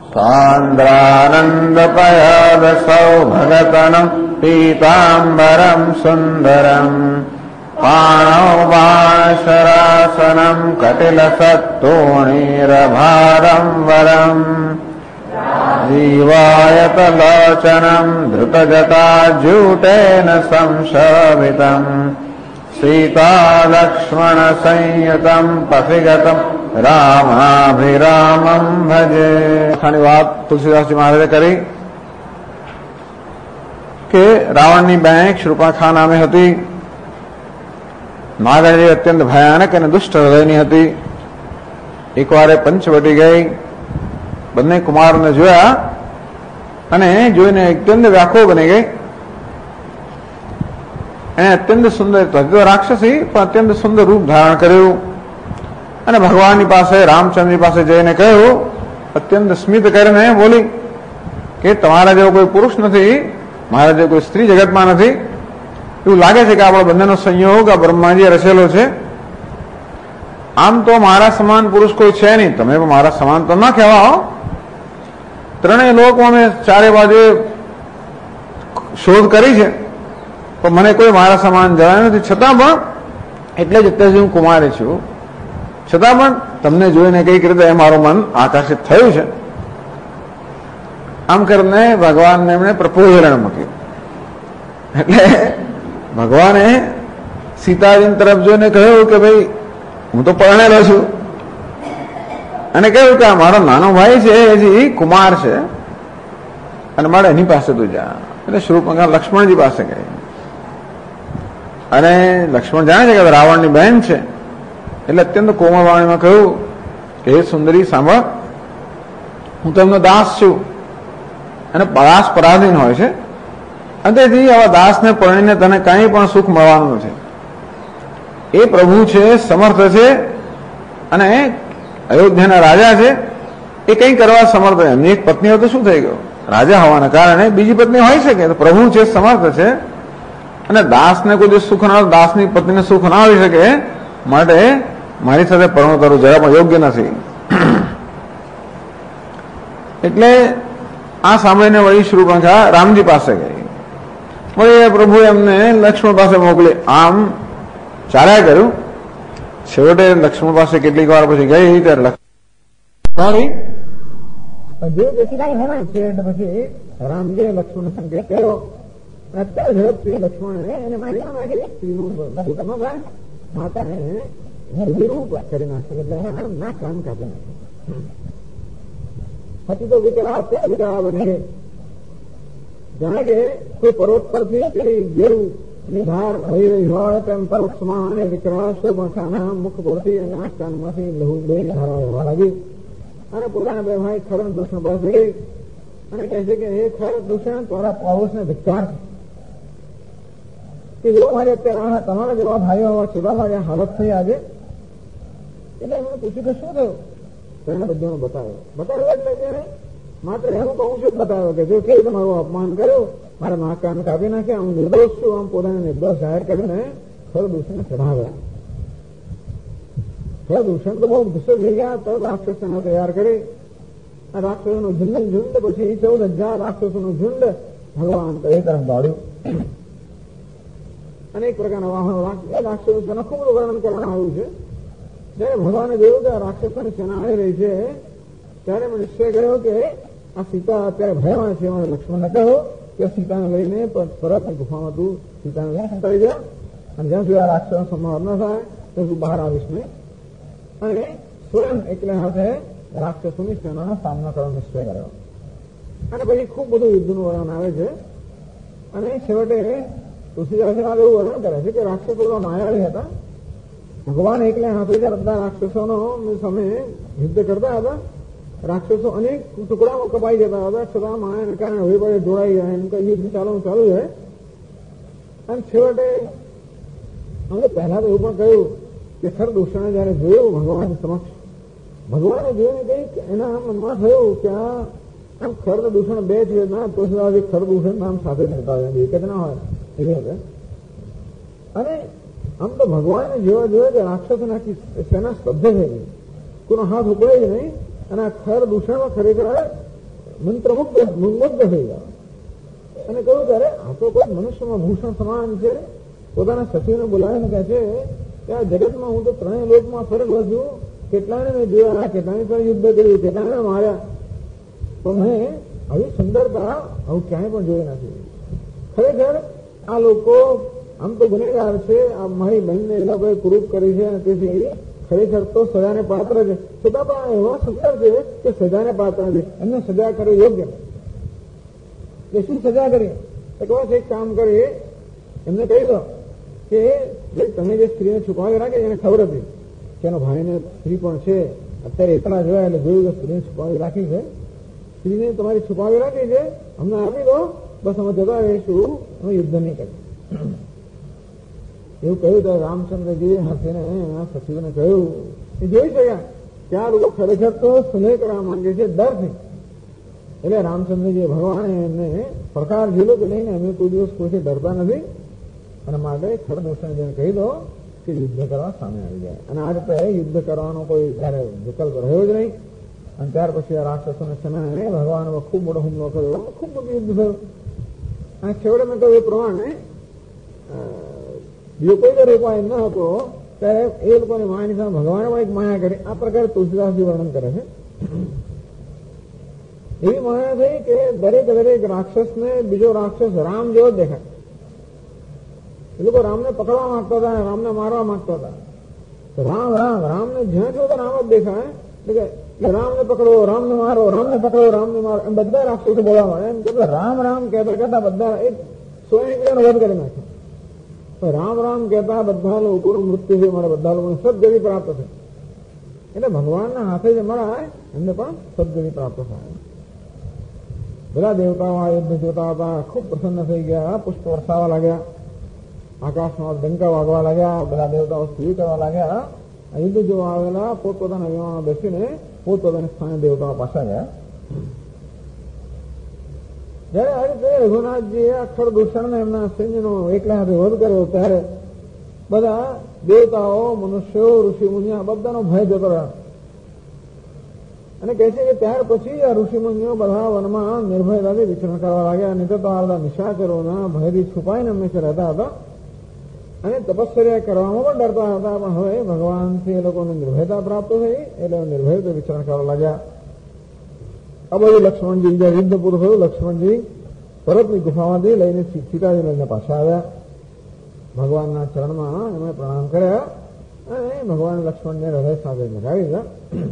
સાંદ્રાનંદપયાદસૌ ભગતનમ પીતાંબરમ સુંદરમ પાણૌ બાણશરાસનમ કટિલસત્તોણીરભારમ વરમ જીવાયતલોચનમ ધૃતજટાજૂટેન સંશોભિતમ સીતાલક્ષ્મણસંયુતમ પથિગતમ રામાભિરામમ ભજે. આની વાત તુલસીદાસજી મહારાજે કરી કે રાવણની બેંક શૃપાખા નામે હતી. નાગણી અત્યંત ભયાનક અને દુષ્ટ હૃદયની હતી. એકવાર પંચવટી ગઈ, બંને કુમારને જોયા અને જોઈને અત્યંત વ્યાકુળ બની ગઈ. એને અત્યંત સુંદર, રાક્ષસી પણ અત્યંત સુંદર રૂપ ધારણ કર્યું અને ભગવાનની પાસે, રામચંદ્રની પાસે જઈને કહ્યું, અત્યંત સ્મિત કરીને બોલી કે તમારા જેવો કોઈ પુરુષ નથી, મારા જેવો કોઈ સ્ત્રી જગતમાં નથી. એવું લાગે છે કે આપણો બંનેનો સંયોગ આ બ્રહ્માજીએ રચેલો છે. આમ તો મારા સમાન પુરુષ કોઈ છે નહીં, તમે પણ મારા સમાન તો ના કહેવાઓ. ત્રણેય લોકમાં મેં ચારે બાજુ શોધ કરી છે પણ મને કોઈ મારા સમાન જણાય નથી. છતાં પણ એટલે જ અત્યાર સુધી હું કુમારી છું, છતાં પણ તમને જોઈને કઈક રીતે મારું મન આકર્ષિત થયું છે. આમ કરીને ભગવાનને એમણે પ્રપોઝલ મૂક્યું. એટલે ભગવાને સીતાજી તરફ જોઈને કહ્યું કે ભાઈ હું તો પરણેલો છું, અને કહ્યું કે મારો નાનો ભાઈ છે, હજી કુમાર છે, અને મારે એની પાસે તું જા. એટલે શૃપંખા લક્ષ્મણજી પાસે ગઈ અને લક્ષ્મણ જાણે છે કે રાવણની બહેન છે, એટલે અત્યંત કોમળ વાણીમાં કહ્યું કે હે સુંદરી સાંભળ, હું તો એમનો દાસ છું અને દાસ પરાધીન હોય છે, અને તેથી આવા દાસને પરણીને તને કંઈ પણ સુખ મળવાનું નથી. એ પ્રભુ છે, સમર્થ છે, અને અયોધ્યાના રાજા છે, એ કંઈ કરવા સમર્થ. એમની એક પત્ની હોય તો શું થઈ ગયું, રાજા હોવાના કારણે બીજી પત્ની હોઈ શકે. તો પ્રભુ છે, સમર્થ છે, અને દાસને કોઈ સુખ ના, દાસની પત્નીને સુખ ના આવી શકે, માટે મારી સાથે પરણું કરવું જરા પણ યોગ્ય નથી. એટલે આ સાંભળીને વળી શૃપંખા રામજી પાસે ગઈ. વળી પ્રભુ એમને લક્ષ્મણ પાસે મોકલી. આમ ચાલ્યા કર્યું. છેવટે લક્ષ્મણ પાસે કેટલીક વાર પછી ગઈ ત્યારે પછી રામજી લક્ષ્મણ સંકેત કર્યો. અત્યારે ઝડપથી લક્ષ્મણે એને મારી માતાને કરી નાખે, એટલે ના કામ કાપી નાખે. પછી તો વિકરાળ બને, જાણે કે કોઈ પર્વત પરથી ગેરું નિધાર થઈ રહી હોય તેમ પરોક્ષમાં અને વિકરાળ શૃપંખાના મુખ પરથી અને આસ્થાનમાંથી લહુ ધારવા લાગી. અને પોતાના બે ભાઈ ખરણ દૂષણ પાસે ગઈ અને કહે છે કે હે ખરણ દૂષણ, તમારા પાડોશને ધિક્કાર કે જો મારે અત્યારે તમારા જેવા ભાઈઓ સુદામાની હાલત થઈ આજે. એટલે એમણે પૂછ્યું કે શું થયું? તેને બધાનો બતાવ્યો એટલે તેને માત્ર એવું કહું છું બતાવ્યો કે જો કે તમારું અપમાન કર્યું, મારા નાક કાન કાપી નાખ્યા, હું નિર્દોષ છું, આમ પોતાને નિર્દોષ જાહેર કરીને ખર દૂષણ ચઢાવ્યા. ખર દૂષણ તો બહુ ગુસ્સો થઈ ગયા, તો રાક્ષસોને તૈયાર કરી આ રાક્ષસોનું ઝુંડ, પછી 14,000 રાક્ષસોનું ઝુંડ ભગવાન એ તરફ દોડ્યું. અનેક પ્રકારના વાહનો રાક્ષસોના ખૂબ વર્ણન કરવામાં આવ્યું છે. જયારે ભગવાને જોયું કે આ રાક્ષસોની સેના આવી રહી છે, ત્યારે મેં નિશ્ચય કર્યો કે આ સીતા અત્યારે ભયમાં છે. મારે લક્ષ્મણને કહ્યું કે સીતાને લઈને પરત ગુફામાં તું સીતાને દર્શન કરી જા, અને જ્યાં સુધી આ રાક્ષસનો સંહાર ન થાય તો તું બહાર આવીશ નહીં. અને સ્વયં એકલા હાથે રાક્ષસોની સેનાનો સામનો કરવાનો નિશ્ચય કર્યો. અને પછી ખૂબ બધું યુદ્ધનું વર્ણન આવે છે. અને છેવટે તુલસીદાસમાં એવું વર્ણન કરે છે કે રાક્ષસો માયાળી હતા. ભગવાન એકલા હાથે બધા રાક્ષસોનો સામે યુદ્ધ કરતા હતા. રાક્ષસો અનેક ટુકડામાં કપાઈ જતા હતા, છતાં માયાને કારણે હવે પડે જોડાઈ જાય, એમ કઈ યુદ્ધ ચાલુ જાય. અને છેવટે અમે પહેલા તો એવું પણ કહ્યું કે ખર દૂષણે જયારે જોયું ભગવાન સમક્ષ, ભગવાને જોઈને કંઈક એના મનમાં થયું કે આમ ખર દૂષણ બે છે ના, તો ખર દૂષણ નામ સાથે થતા હોય, એક જ ના હોય એટલે. અને આમ તો ભગવાને જેવા જોયે કે રાક્ષસોને આખી સેના સ્તબ્ધ થઈ ગઈ, કોઈનો હાથ ઉપડે જ નહીં. અને આ ખર દૂષણમાં ખરેખર મંત્રમુગ્ધ થઈ ગયા અને કહ્યું ત્યારે આ તો કોઈ મનુષ્યમાં ભૂષણ સમાન છે. પોતાના સચિવને બોલાવીને કહે છે કે આ જગતમાં હું તો ત્રણેય લોકમાં ફરક વધ્યું, કેટલાને મેં જોયા, કેટલાને પણ યુદ્ધ કર્યું, કેટલાને માર્યા, તો મેં આવી સુંદરતા આવું ક્યાંય પણ જોઈ નથી. ખરેખર આ લોકો આમ તો ગુનેગાર છે, આ મારી બહેનને એ લોકોએ ક્રૂપ કરી છે અને તેથી ખરેખર તો સજાને પાત્ર છે, છતાં પણ એવા સુંદર છે કે સજાને પાત્ર નથી. એમને સજા કરવી યોગ્ય નથી. શું સજા કરીએ? તો કહો એક કામ કરીએ, એમને કહી દો કે તમે જે સ્ત્રીને છુપાવી રાખી એને ખબર હતી કે એનો ભાઈને સ્ત્રી પણ છે, અત્યારે એટલા જોયા એટલે જોયું કે સ્ત્રીને છુપાવી રાખી છે, સ્ત્રીને તમારી છુપાવી રાખી છે, અમને આપી દો, બસ અમે જતા રહીશું, અમે યુદ્ધ નહીં કરીએ. એવું કહ્યું ત્યારે રામચંદ્રજી હસીને સચિવને કહ્યું, એ જોઈ શક્યા કે આ લોકો ખરેખર તો સુલેહ કરવા માંગે છે ડરથી. એટલે રામચંદ્રજી ભગવાને એમને પડકાર ઝીલો કે લઈને અમે કોઈ દિવસ કોઈથી ડરતા નથી અને માટે ખરદૂષણ કહી દો કે યુદ્ધ કરવા સામે આવી જાય. અને આ રીતે યુદ્ધ કરવાનો કોઈ ત્યારે વિકલ્પ રહ્યો જ નહીં. અને ત્યાર પછી આ રાક્ષસોને સેનાએ ભગવાન ખૂબ મોટો હુમલો કર્યો, ખૂબ મોટું યુદ્ધ થયું. અને છેવટે મેં કહ્યું એ પ્રમાણે બીજો કોઈ દર ઉપાય ન હતો ત્યારે એ લોકોની માયાની સામે ભગવાને પણ એક માયા કરી. આ પ્રકારે તુલસીદાસજી વર્ણન કરે છે. એવી માયા થઈ કે દરેક રાક્ષસને બીજો રાક્ષસ રામ જેવો જ દેખાય. એ લોકો રામને પકડવા માંગતા હતા અને રામને મારવા માંગતા હતા. રામને જ્યાં જો રામ જ દેખાય એટલે કે રામને પકડો, રામને મારો, રામને પકડો, રામને મારો, એમ બધા રાક્ષસો બોલવા માંડે. એમ કે રામ કહેતા બધા એક સ્વયં વધ કરી નાખે. રામ કહેતા બધા લોકોનું મૃત્યુ છે, મારે બધા લોકોને સદગતિ પ્રાપ્ત થાય. એટલે ભગવાનના હાથે જે મળાય એમને પણ સદગતિ પ્રાપ્ત થાય. બધા દેવતાઓ આ યુદ્ધ જોતા હતા, ખૂબ પ્રસન્ન થઈ ગયા, પુષ્પ વરસાવા લાગ્યા, આકાશમાં ડંકા વાગવા લાગ્યા, બધા દેવતાઓ સ્તુતિ કરવા લાગ્યા. આ યુદ્ધ જોવા આવેલા પોતપોતાના વિમાનમાં બેસીને પોતપોતાના સ્થાને દેવતાઓ પાછા ગયા. જયારે આ રીતે રઘુનાથજીએ અક્ષર દૂષણને એમના સૈન્યનો એકલા હાથે વધ કર્યો ત્યારે બધા દેવતાઓ, મનુષ્યો, ઋષિ મુનિયા બધાનો ભય જતો રહ્યો. અને કહે છે કે ત્યાર પછી આ ઋષિ મુનિઓ બધા વનમાં નિર્ભયતાથી વિચરણ કરવા લાગ્યા. નહીં તો આ બધા નિશાચરોના ભયથી છુપાઈને હંમેશા રહેતા હતા અને તપશ્ચર્યા કરવામાં પણ ડરતા હતા. પણ હવે ભગવાનથી એ લોકોને નિર્ભયતા પ્રાપ્ત થઈ એટલે નિર્ભયતા વિચરણ કરવા લાગ્યા. આ બધું લક્ષ્મણજી જ્યાં યુદ્ધ પૂરું થયું, લક્ષ્મણજી પર્વતની ગુફામાંથી લઈને સીતાજી લઈને પાછા આવ્યા. ભગવાનના ચરણમાં એમણે પ્રણામ કર્યા અને ભગવાન લક્ષ્મણને હૃદય સાથે લગાવી દીધા.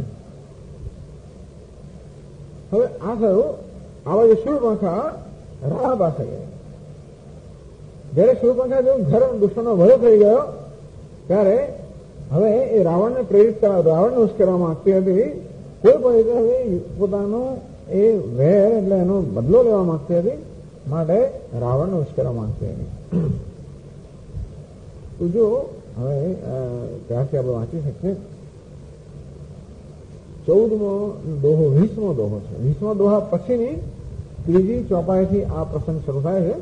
હવે આ થયું. આવા જે શૂર્પણખા રાવણ પાસે ગયા. જયારે શૂર્પણખા જેવું ઘર દુષ્ટનો ભય થઈ ગયો ત્યારે હવે એ રાવણને પ્રેરિત કરવા, રાવણને ઉશ્કેરવા માંગતી હતી. કોઈ પણ રીતે હવે પોતાનો એ વેર એટલે એનો બદલો લેવા માંગતી હતી, માટે રાવણને ઉશ્કેરવા માંગતી હતી. તો જો હવે ત્યારથી આપણે વાંચી શકીએ. 14મો દોહો 20મો દોહો છે. 20મા દોહા પછીની ત્રીજી ચોપાઈથી આ પ્રસંગ શરૂ થાય છે.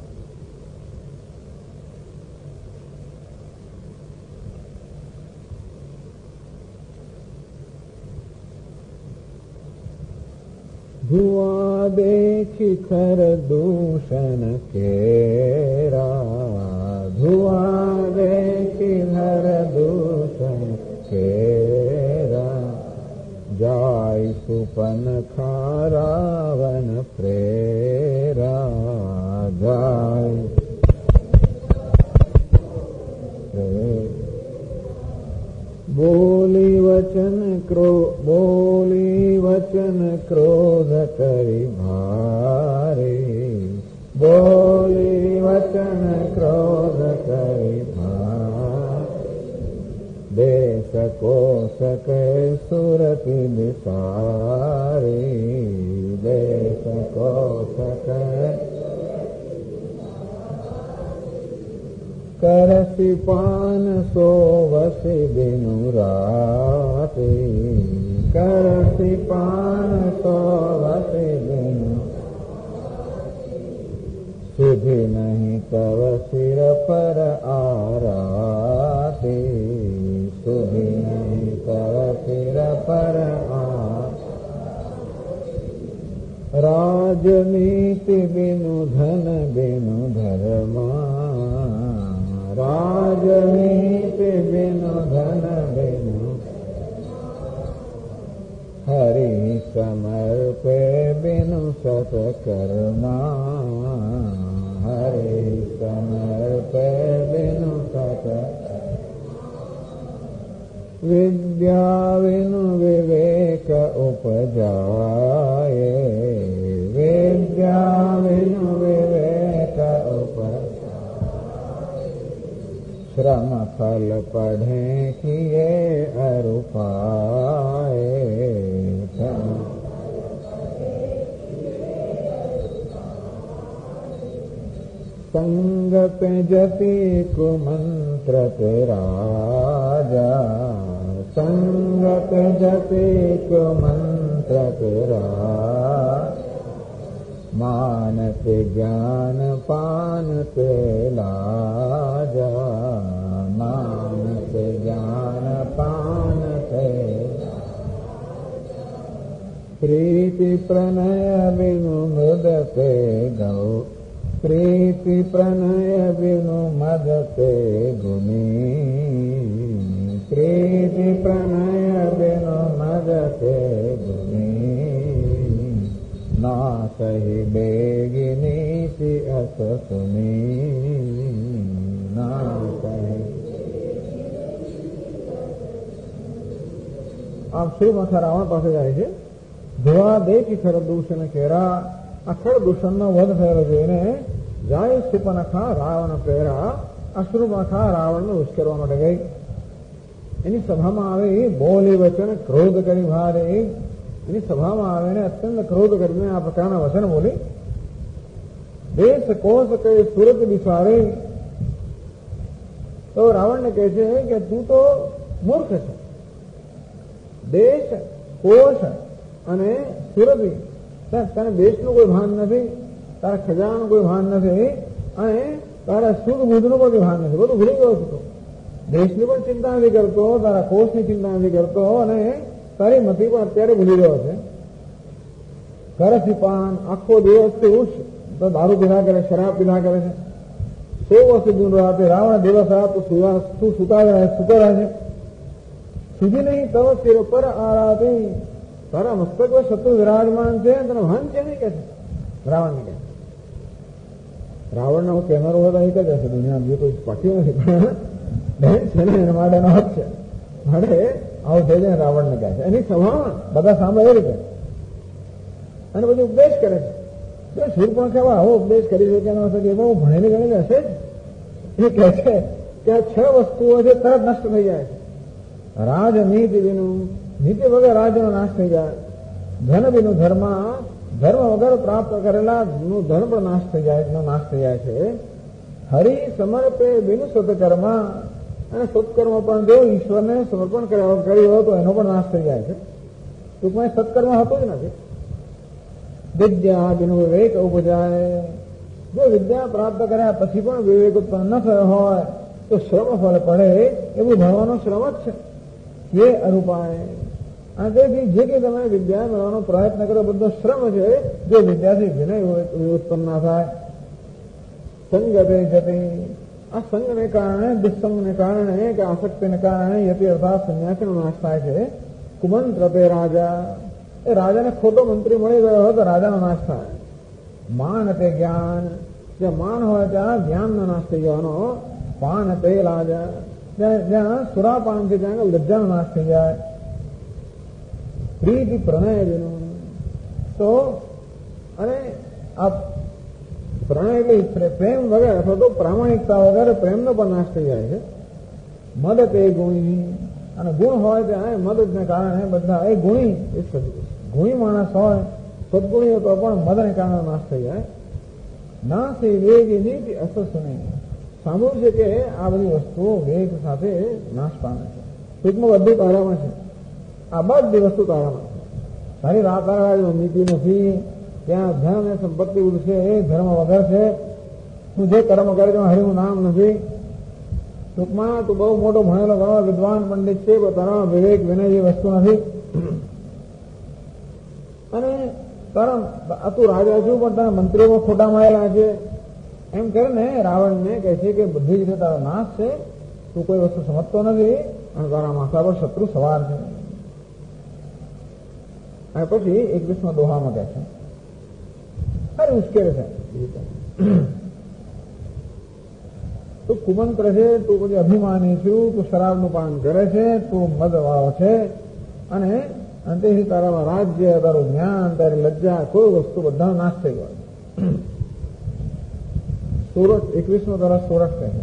ધુઆ દેખી ખર દૂષણ કેરા, ધુઆ દેખી ખર દૂષણ કેરા, જાય સુપન ખારાવન પ્રેરા, જાય બોલી વચન ક્રોધ કરી ભારે, બોલી વચન ક્રોધ કરી ભારે, દેશ કોશ કે સુરતી દિસારી, દેશ કોશ કે કરસી પાન સોવસી દિનુ રાતી, કરસી પાન સોવસી દિનુ, સુધી નહીં તવ સિર પર આરાતી, સુધી નહીં તવ સિર પર राजनीति बिनु धन बिनु धर्म, राजनीति बिनु धन बिनु हरि समर्पे बिनु सत्कर्मा, हरि समर्पे बिनु सत्कर्मा। विद्या बिनु विवेक उपजाए, विद्या बिनु विवेक उपजाए। श्रम फल पढ़े किए अरु पाए, संग पे जति कुमंत्र पे राजा, संग पे जति कुमंत्र पे राजा। मानते ज्ञान पानते लाजा, मानते ज्ञान पानते। प्रीति प्रणय बिनु मृदते गौ, प्रीति प्रणय बिनु मदते गुणी, प्रीति प्रणय बिनु मदते गुणी। ना सही बेगिनीति अस सुनी, ना सही। आप श्रीमथ रावण પાસે જાય છે, ધોવા દે કે ખરદૂષણ કેરા, આ ખરદૂષણનો વધ થયેલો જોઈને જાય સુપનખા રાવણ પહેરા, અશ્રુમખા રાવણને ઉશ્કેરવા માટે ગઈ. એની સભામાં આવે બોલી વચન ક્રોધ કરી ભારે, એની સભામાં આવીને અત્યંત ક્રોધ કરીને આ પ્રકારના વચન બોલી. દેશ કોષ કઈ સુરત બિસારે, તો રાવણને કહે છે કે તું તો મૂર્ખ છે. દેશ કોષ અને સુરતી, તને દેશનું કોઈ ભાન નથી, તારા ખજાનાનું કોઈ ભાન નથી, અને તારા શુદ્ધ બુદ્ધનું પણ કોઈ ભાન નથી. બધું ભૂલી ગયો છું. દેશની પણ ચિંતા નથી કરતો, તારા કોષની ચિંતા નથી કરતો, અને તારી મતિ પણ અત્યારે ભૂલી ગયો છે. ઘરથી પાન, આખો દિવસથી ઉઠ તો દારૂ પીધા કરે, શરાબ પીધા કરે છે. 100 વર્ષ સુધી રાતે રાવણ દિવસ રાત તું સુતો રહે છે. સુધી નહીં તવ શિર પર આરાતી, તારા મસ્તક પર શત્રુ વિરાજમાન છે, તને ભાન છે નહીં કે છે રાવણને કહે. રાવણને હું કહેનારો હોય તો અહીં જ હશે, દુનિયા બીજું કોઈ પાક્યું નથી, પણ છે ને એના માટેનો હક છે. માટે આવું થઈ જાય રાવણને કહે છે. એની સભામાં બધા સાંભળે એ રીતે અને પછી ઉપદેશ કરે છે. શૂર્પણખા આવો ઉપદેશ કરી શકે ન શકે એમાં હું ભણેલી ગણેલી હશે જ. એ કહે છે કે આ 6 વસ્તુઓ છે તરત નષ્ટ થઈ જાય છે. રાજનીતિ વિનું, નીતિ વગર રાજ્યનો નાશ થઈ જાય. ધન વિનું ધર્મ, ધર્મ વગર પ્રાપ્ત કરેલા ધન પણ નાશ થઈ જાય છે. હરિ સમર્પે બિનુ સત્કર્મ, અને સત્કર્મ પણ જો ઈશ્વરને સમર્પણ કર્યું હોય તો એનો પણ નાશ થઈ જાય છે. ટૂંકમાં સત્કર્મ હતું જ નથી. વિદ્યા બિનુ વિવેક ઉપજાય, જો વિદ્યા પ્રાપ્ત કર્યા પછી પણ વિવેક ઉત્પન્ન ન થયો હોય તો શ્રમ ફળ પડે એવું ભણવાનો શ્રમ જ છે. એ અરૂપાય, અને તેથી જે કે તમે વિદ્યા મેળવવાનો પ્રયત્ન કરો બધો શ્રમ છે. જો વિદ્યાથી વિનય ઉત્પન્ન ના થાય. સંગતે જતી, આ સંગને કારણે, દુસ્સંગને કારણે કે આસક્તિને કારણે યતિ અર્થાત સંન્યાસીનો નાશ થાય છે. કુમંત્ર તે રાજા, એ રાજાને ખોટો મંત્રી મળી ગયો હોય તો રાજાનો નાશ થાય. માન તે જ્ઞાન, જ્યાં માન હોય ત્યાં જ્ઞાનનો નાશ થઈ જવાનો. પાન તે રાજા, જ્યાં સુરાપાન છે ત્યાં લજ્જાનો નાશ થઈ જાય. પ્રીતિ પ્રણય વિનું, તો અને આ પ્રણય એટલે પ્રેમ વગર અથવા તો પ્રામાણિકતા વગર પ્રેમનો પણ નાશ થઈ જાય છે. મદ તે ગુણી, અને ગુણ હોય ત્યાં મદદને કારણે બધા એ ગુણી માણસ હોય, સદગુણી તો પણ મદને કારણે નાશ થઈ જાય. ના સે વેગ નીતિ અસસુની, સાંભળ્યું છે કે આ બધી વસ્તુઓ વેગ સાથે નાશ પામે છે. ટૂંકમાં બધું તારામાં છે. આ બધી વસ્તુ તારામાં છે. તારી તારા નીતિ નથી, ત્યાં ધન અને સંપત્તિ છે એ ધર્મ વગર છે. તું જે કર્મ કરે તેમાં હરિનું નામ નથી. ટૂંકમાં તું બહુ મોટો ભણેલો ઘણો વિદ્વાન પંડિત છે, પણ તારામાં વિવેક વિનય જે વસ્તુ નથી. અને તારા તું રાજા છું પણ તારા મંત્રીઓમાં ખોટા મળેલા છે એમ કરે ને રાવણને કહે છે કે બધી રીતે તારો નાશ છે, તું કોઈ વસ્તુ સમજતો નથી અને તારા માથા પર શત્રુ સવાર છે. અને પછી 21મા દોહામાં કહે છે અરે ઉશ્કેરે છે તું કુમંત્ર છે, તું પછી અભિમાની છું, તું શરાબનું પાન કરે છે, તું મદવાળો છે અને અંતેથી તારામાં રાજ્ય, તારું જ્ઞાન, તારી લજ્જા, કોઈ વસ્તુ બધાનો નાશ થઈ ગયો. 21મો તારા સોરઠ કહે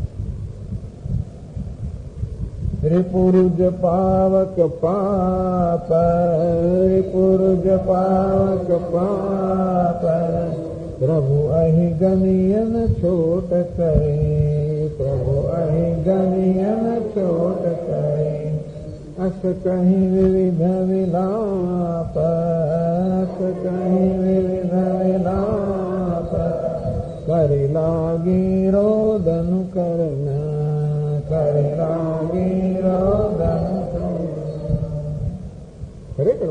રિપુરુજ પાવક પાપ, રિપુરુજ પાવક પાપ, પ્રભુ અહીં ગનિયન છોટ કરે, પ્રભુ અહીં ગનિયન છોટ કરે, અસ કહી વિવિધ વિલાપ, અસ કહી વિવિધ વિલાપ, કરી લાગી રોદન કરના, કરી લાગી રોદન. ખરેખર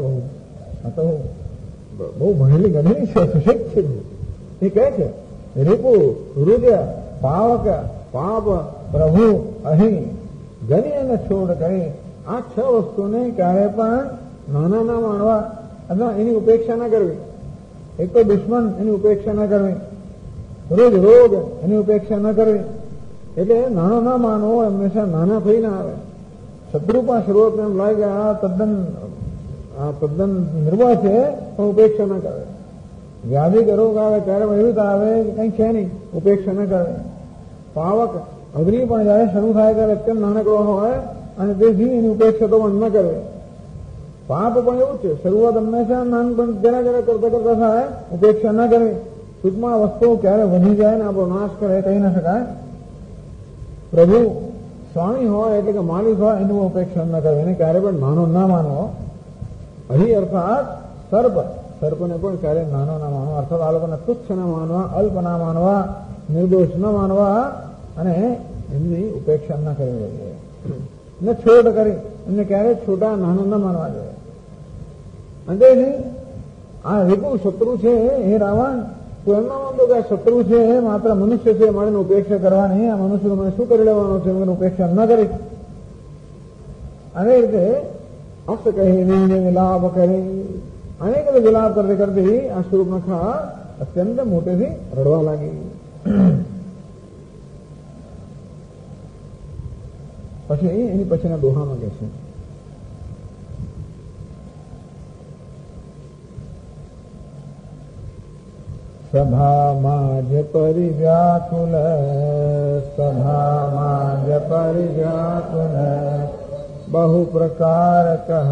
બહુ ભણેલી ગણેલી છે, સુશિક્ષિત છે. એ કહે છે રીપુ રુજ પાવક પાપ પ્રભુ અહીં ગણી અને છોડ કરી. આ 6 વસ્તુને ક્યારે પણ નાના ના માનવા અથવા એની ઉપેક્ષા ના કરવી. એક તો દુશ્મન, એની ઉપેક્ષા ના કરવી. રોજ રોગ, એની ઉપેક્ષા ન કરવી. એટલે નાનો ના માનવો, હંમેશા નાના થઈ ના આવે. શત્રુ પણ શરૂઆતમાં એમ લાગે આ તદ્દન નિર્ભય છે, પણ ઉપેક્ષા ન કરે. વ્યાધિ કે રોગ આવે ત્યારે એવી આવે કે કંઈ છે નહીં, ઉપેક્ષા ન કરે. પાવક અગ્નિ પણ જયારે શરૂ થાય ત્યારે અત્યંત નાનકડો હોય અને તેથી એની ઉપેક્ષા તો પણ ન કરે. પાપ પણ એવું છે, શરૂઆત હંમેશા નાનપણ જરા જરા કરતા કરતા થાય, ઉપેક્ષા ન કરવી. ટૂંકમાં વસ્તુઓ ક્યારે વધી જાય ને આપણો નાશ કરે કહી ન શકાય. પ્રભુ સ્વામી હોય એટલે કે માલિક હોય એનું ઉપેક્ષા ન કરવી, એને ક્યારે પણ નાનો ના માનવો. અહીં અર્થાત સર્પને પણ ક્યારે નાનો ના માનવા, અર્થાત આ લોકોને તુચ્છ ના માનવા, અલ્પ ના માનવા, નિર્દોષ ન માનવા અને એમની ઉપેક્ષા ન કરવી જોઈએ. ને છોડ કરી એમને ક્યારેય છોટા નાના ન માનવા જોઈએ. અને આ રીપુ શત્રુ છે એ રાવણ, તું એમ ના માનતો કે આ શત્રુ છે એ માત્ર મનુષ્ય છે, મારે ઉપેક્ષા કરવાની, આ મનુષ્ય મને શું કરી લેવાનો છે, મને ઉપેક્ષા ન કરી. આવી રીતે અસ કહી વિલાપ કરી, અનેક વિલાપ કરતી કરતી આ શૂર્પણખા અત્યંત મોટેથી રડવા લાગી. પછી એની પછીના દોહામાં કહે છે સભામાં જ પરિવ્યાકુલ, સભામાં જ પરિવ્યાકુલ, બહુ પ્રકાર કહ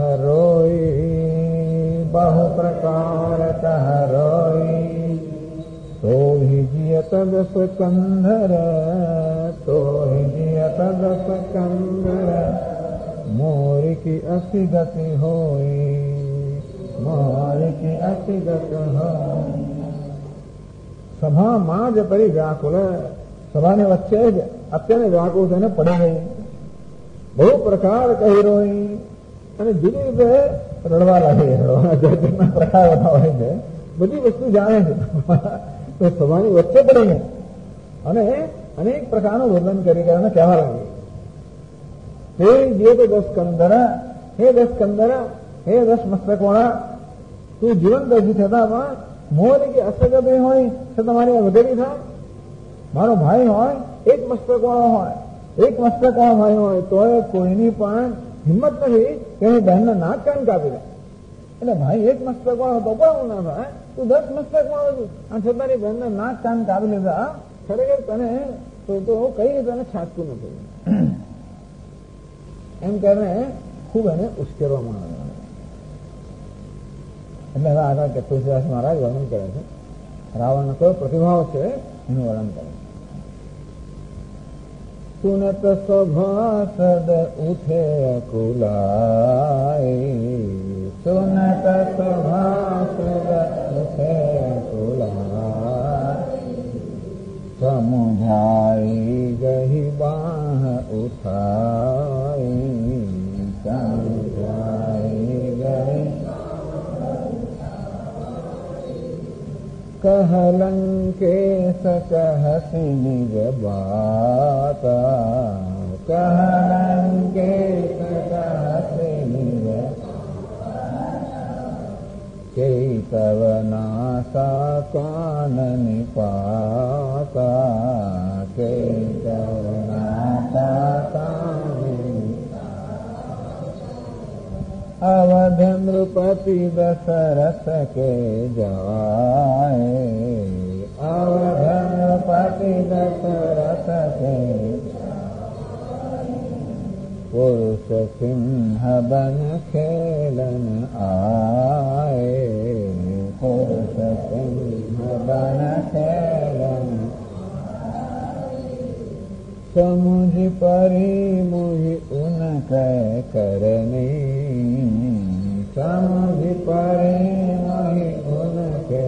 રોઈ, બહુ પ્રકાર કહ રોઈ, તો હિજિયત દસ કંધર, તો હિજિયત દસ કંધર, મોરી કી અસી ગતિ હોય, મોરી કી અસી ગતિ હોય. સભામાં જ પરિવ્યાકુલ, સભાની વચ્ચે જ અત્યારે વ્યાકુળ થઈને પડી ગઈ. બહુ પ્રકાર કહી રોઈ અને જુદી રીતે રડવા લાગી. રડવાના પ્રકાર બધા હોય છે, બધી વસ્તુ જાણે છે. તો સભાની વચ્ચે પડી ગઈ અને અનેક પ્રકારનું વર્ણન કરી કરીને કહેવા લાગી. તે જે તો 10 કંદર, હે 10 કંદર, હે 10 મસ્તકવાળા, તું જીવંત હજી છતાં પણ મોરી કે અસગત હોય તો તમારી વધેરી થાય. મારો ભાઈ હોય, એક મસ્તકવાળો હોય, એક મસ્તકવાળો ભાઈ હોય તો કોઈની પણ હિંમત નથી કે એની બહેનના નાક કાન કાપી દે. એટલે ભાઈ એક મસ્તકવાળો તો પણ એવું ના થાય, તું 10 મસ્તકવાળો છું અને છતાંની બહેનના નાક કાન કાપી લીધા. ખરેખર તને તો કઈ રીતે તને છાટતું નથી એમ કરીને ખૂબ એને ઉશ્કેરવામાં આવે. એટલે હવે આગળ તુલસીદાસ મહારાજ વર્ણન કરે છે, રાવણનો કયો પ્રતિભાવ છે એનું વર્ણન કરે છે. સુનત સભાસદ ઉઠે અકુલાય, સુનત સભાસદ ઉઠે અકુલાય, સમુજાઈ ગહી બાહ ઉઠાય, સમુજાઈ ગહી कहलंकेश कहसि निज बाता, कहलंकेश कहसि निज केतवनासा कानन पाता, केतवनासा कानन अवध नृपति दशरथ के जाए, अवध नृपति दशरथ के पुरुष सिंह बन खेलन आए, पुरुष सिंह बन खेलन समुझ परी मुहि उनकै करनी, समुझ परी मुहि उनकै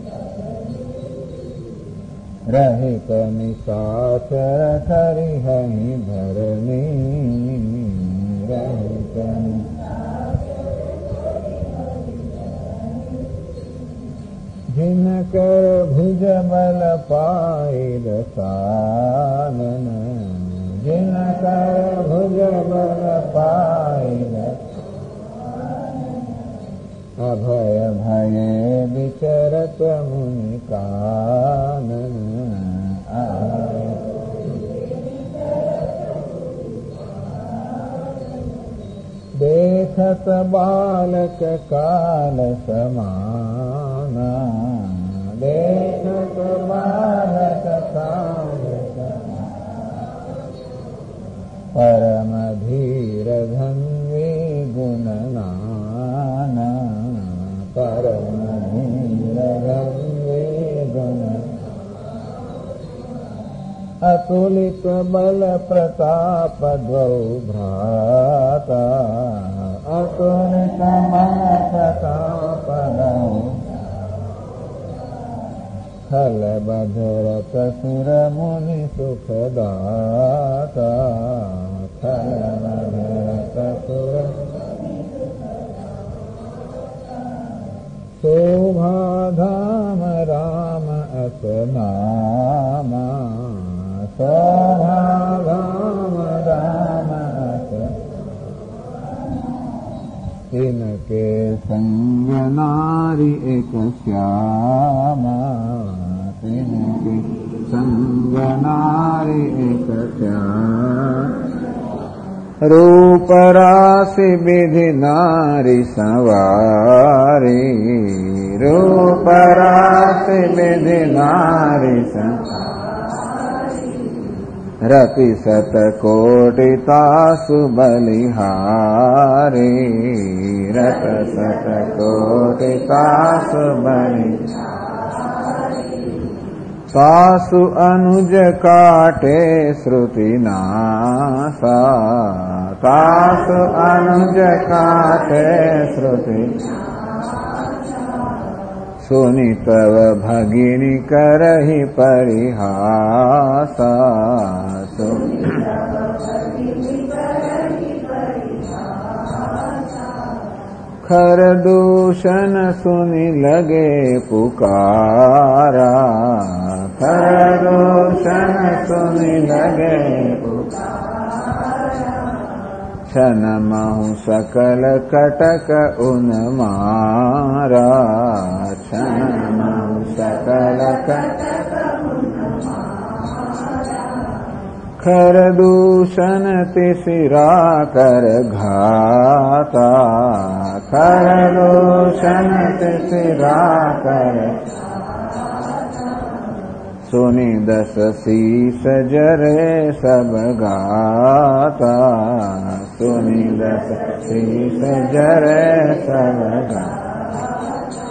रहित निशाचर खरिहहि धरनी, रहित जिनकर भुज बल पाइल सानन, जिनकर भुज बल पाइल अभय भये विचरत मुनि कानन, देखत बालक काल समाना, देखत बालक काल परम धीर धन्वी गुण नाना, परम धीर धन्वी गुण अतुलित बल प्रताप द्वौ भ्राता, अतुलित बल प्रताप द्वौ खल बधरत सुर मुनि सुखदाता, खल बधरत सुर शोभा धाम राम अस नामा, शोभा धाम राम अस तिनके संग नारी एक श्यामा, तिनके संग नारी एक श्यामा रूप राशि विधि नारी सवारी, रूप राशि विधि नारी सवारी रति सत कोटि तासु बलिहारी, रत सत कोटि तासु बलिहारी सासु अनुज काटे श्रुति नासा, सासु अनुज काटे श्रुति सुनि तव भगिनी करहि परिहासा, खर दूषण सुनि लगे पुकारा, खर दूषण सुनि लगे पुकारा छन महु सकल कटक उन्मारा, छन महु सकल कटक खर दूषण तिसिरा कर घाता, खर दूषण तिसिरा कर सुनि दस शीस जरे सब गाता, सुनि दस शीस जरे सब गाता।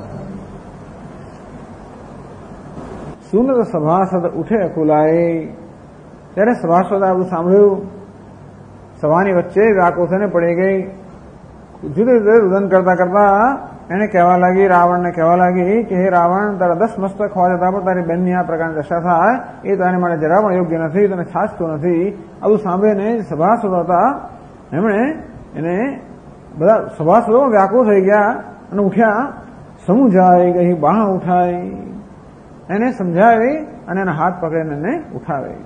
સુનત સભાસદ ઉઠે અકુલાએ, ત્યારે સભાસદ આવું સાંભળ્યું, સભાની વચ્ચે વ્યાકુળ થઈને પડી ગઈ. જુદે જુદે રુદન કરતા કરતા એને કહેવા લાગી, રાવણને કહેવા લાગી કે હે રાવણ, તારા 10 મસ્તક હોવા છતાં પણ તારી બહેનની આ પ્રકારની દશા થાય એ તારી માટે જરા પણ યોગ્ય નથી, તને છાછતું નથી. આવું સાંભળીને સભાસદો હતા એમણે એને બધા સભાસદો વ્યાકુળ થઈ ગયા અને ઉઠ્યા. સમજાઈ ગઈ, બાહ ઉઠાઈ, એને સમજાવી અને એના હાથ પકડીને એને ઉઠાવી.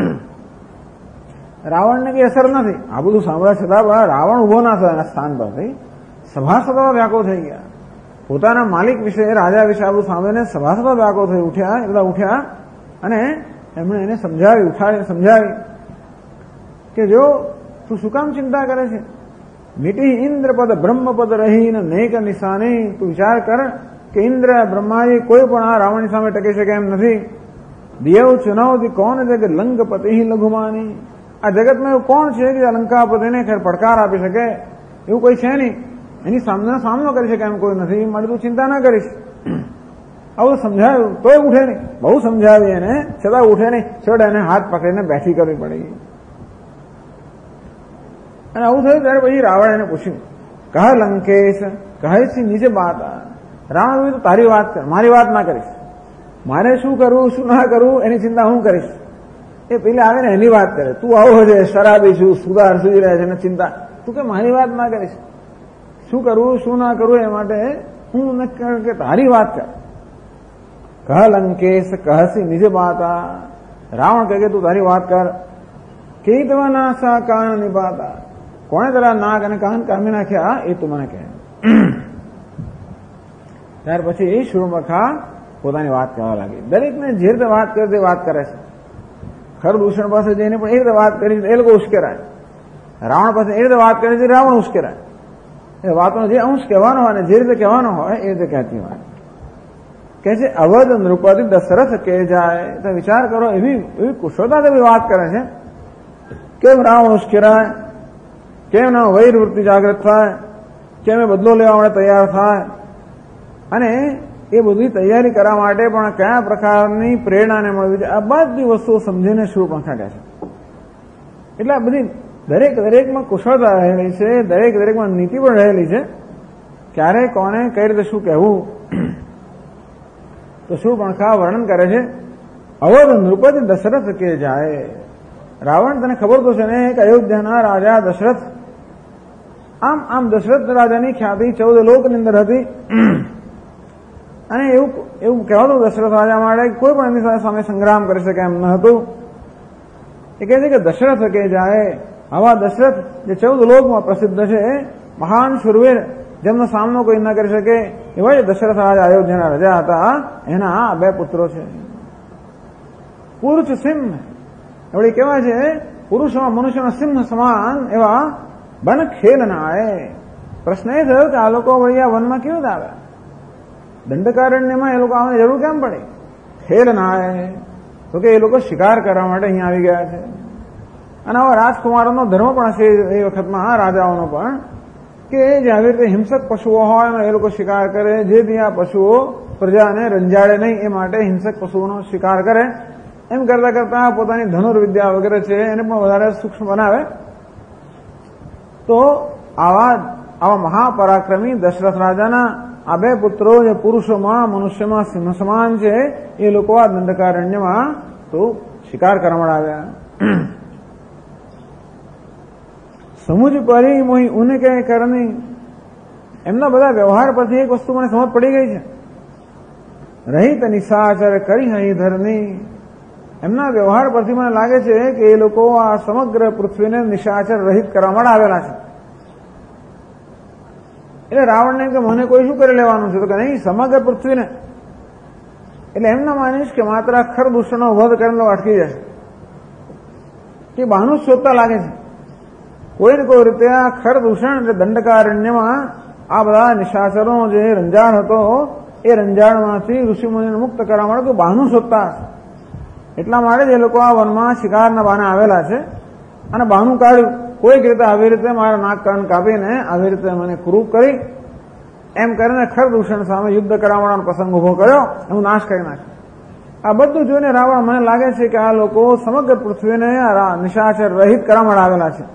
રાવણને કઈ અસર નથી. આ બધું સાંભળ્યા છતાં રાવણ ઉભો ના થયો એના સ્થાન પરથી. સભાસદો વ્યાકો થઈ ગયા. પોતાના માલિક વિશે, રાજા વિશે આ બધું સાંભળીને સભાસદો વ્યાકો થઈ ઉઠ્યા. એ બધા ઉઠ્યા અને એમણે એને સમજાવી, ઉઠાવી સમજાવી કે જો તું શું કામ ચિંતા કરે છે? મિટી ઇન્દ્રપદ બ્રહ્મપદ રહી નેક નિશાની. તું વિચાર કર કે ઇન્દ્ર બ્રહ્માજી કોઈ પણ આ રાવણની સામે ટકી શકે એમ નથી. દેવ ચુનૌતી કોણ જગ લંકપતિ લઘુમાની. આ જગતમાં એવું કોણ છે કે લંકાપતિને ખેર પડકાર આપી શકે? એવું કોઈ છે નહીં. એની સામનો કરી શકે એમ કોઈ નથી. માટે તું ચિંતા ના કરીશ. આવું સમજાવ્યું તોય ઉઠે નહીં. બહુ સમજાવી એને છતાં ઉઠે નહીં. છોડ એને હાથ પકડીને બેઠી કરવી પડી. અને આવું થયું ત્યારે પછી રાવણ એને પૂછ્યું, કહ લંકેશ કહે છે નીચે બાત. રાવણ તો તારી વાત કર, મારી વાત ના કરીશ. મારે શું કરવું શું ના કરવું એની ચિંતા હું કરીશ. એ પેલે આવે ને એની વાત કરે. તું આવો છે, શરાબી છું, સુધાર સુજી રહે છે એને ચિંતા. તું કે મારી વાત ના કરીશ. શું કરવું શું ના કરવું એ માટે હું નક્કી કે તારી વાત કર. કહ લંકેશ કહસી નિજ બાતા. રાવણ કહે કે તું તારી વાત કર. કેતવા નાસા કાન નિભાતા. કોણે તારા નાક અને કાન કામી નાખ્યા એ તું મને કહે. ત્યાર પછી શૂર્પણખા પોતાની વાત કહેવા લાગી. દરેકને જે રીતે વાત કરે તે વાત કરે છે. ખરદૂષણ પાસે જઈને પણ એ રીતે વાત કરી એ લોકો ઉશ્કેરાય. રાવણ પાસે એ રીતે વાત કરી રાવણ ઉશ્કેરાય. એ વાતનો જે અંશ કહેવાનો હોય અને જે રીતે કહેવાનો હોય એ રીતે કહેતી હોય. કહે છે અવધ નૃપતિ દશરથ કે જાય. તો વિચાર કરો, એવી કુશળતાથી વાત કરે છે. કેમ રાવણ ઉશ્કેરાય, કેમ ના વૈરવૃત્તિ જાગૃત થાય, કેમ એ બદલો લેવા માટે તૈયાર થાય, અને એ બધી તૈયારી કરવા માટે પણ કયા પ્રકારની પ્રેરણાને મળવી છે, આ બધી વસ્તુઓ સમજીને શૂર્પણખા કહે છે. એટલે આ બધી દરેકમાં કુશળતા રહેલી છે, દરેકમાં નીતિ પણ રહેલી છે. ક્યારે કોને કઈ રીતે શું કહેવું. તો શૂર્પણખા વર્ણન કરે છે અવધ નૃપતિ દશરથ કે જાય. રાવણ તને ખબર તો છે ને કે અયોધ્યાના રાજા દશરથ, આમ દશરથ રાજાની ખ્યાતિ 14 લોકની અંદર હતી. અને એવું કહેવાતું દશરથ રાજા માટે કોઈ પણ એમની સામે સંગ્રામ કરી શકે એમ ન હતું. એ કહે છે કે દશરથ કે જાય. આવા દશરથ જે 14 લોકમાં પ્રસિદ્ધ છે, મહાન શુરવીર, જેમનો સામનો કોઈ ન કરી શકે એવા જે દશરથ રાજા અયોધ્યાના રાજા હતા, એના 2 પુત્રો છે. પુરુષ સિંહ એવડી કહેવાય છે, પુરુષોમાં મનુષ્યના સિંહ સમાન એવા બન ખેલ ના આવે. પ્રશ્ન એ થયો કે આ લોકો વળી આ વનમાં કેવું જ આવ્યા? દંડકારણ્યમાં એ લોકો આવવાની જરૂર કેમ પડી? ખેલ ના આવે તો કે એ લોકો શિકાર કરવા માટે અહીંયા આવી ગયા છે. અને આવા રાજકુમારોનો ધર્મ પણ હશે એ વખતમાં, રાજાઓનો પણ, કે જે આવી રીતે હિંસક પશુઓ હોય એ લોકો શિકાર કરે, જેથી આ પશુઓ પ્રજાને રંજાડે નહીં એ માટે હિંસક પશુઓનો શિકાર કરે. એમ કરતા કરતા પોતાની ધનુર્વિદ્યા વગેરે છે એને પણ વધારે સૂક્ષ્મ બનાવે. તો આવા મહાપરાક્રમી દશરથ રાજાના આ 2 પુત્રો જે પુરુષોમાં મનુષ્યમાં સિંહ સમાન છે, એ લોકો આ દંડકારણ્યમાં તો શિકાર કરવા આવ્યા. સમુજ પરી મોહી ઉને કે કરની. એમના બધા વ્યવહાર પરથી એક વસ્તુ મને સમજ પડી ગઈ છે. રહિત નિશાચર કરી અહીં ધરની. એમના વ્યવહાર પરથી મને લાગે છે કે એ લોકો આ સમગ્ર પૃથ્વીને નિશાચર રહિત કરવા માટે આવેલા છે. એટલે રાવણને કે મને કોઈ શું કરી લેવાનું છે? તો કે નહીં, સમગ્ર પૃથ્વીને. એટલે એમ ના માનીશ કે માત્ર ખરદૂષણનો વધ કરીને અટકી જશે. કે બહાનું શોધતા લાગે છે. કોઈને કોઈ રીતે આ ખરદૂષણ એટલે દંડકારણ્યમાં આ બધા નિશાચરો જે રંજાડ હતો એ રંજાડમાંથી ઋષિમુનિને મુક્ત કરવા માટે કોઈ બહાનું શોધતા હશે. એટલા માટે જ એ લોકો આ વનમાં શિકારના બહાને આવેલા છે. અને બહાનું કાઢ્યું કોઈક રીતે આવી રીતે મારા નાક કાન કાપીને આવી રીતે મને ક્રૂપ કરી એમ કરીને ખરદૂષણ સામે યુદ્ધ કરાવવાનો પ્રસંગ ઉભો કર્યો, હું નાશ કરી નાખ્યો. આ બધું જોઈને રાવણ મને લાગે છે કે આ લોકો સમગ્ર પૃથ્વીને નિશાચર રહિત કરવા માટે આવેલા છે.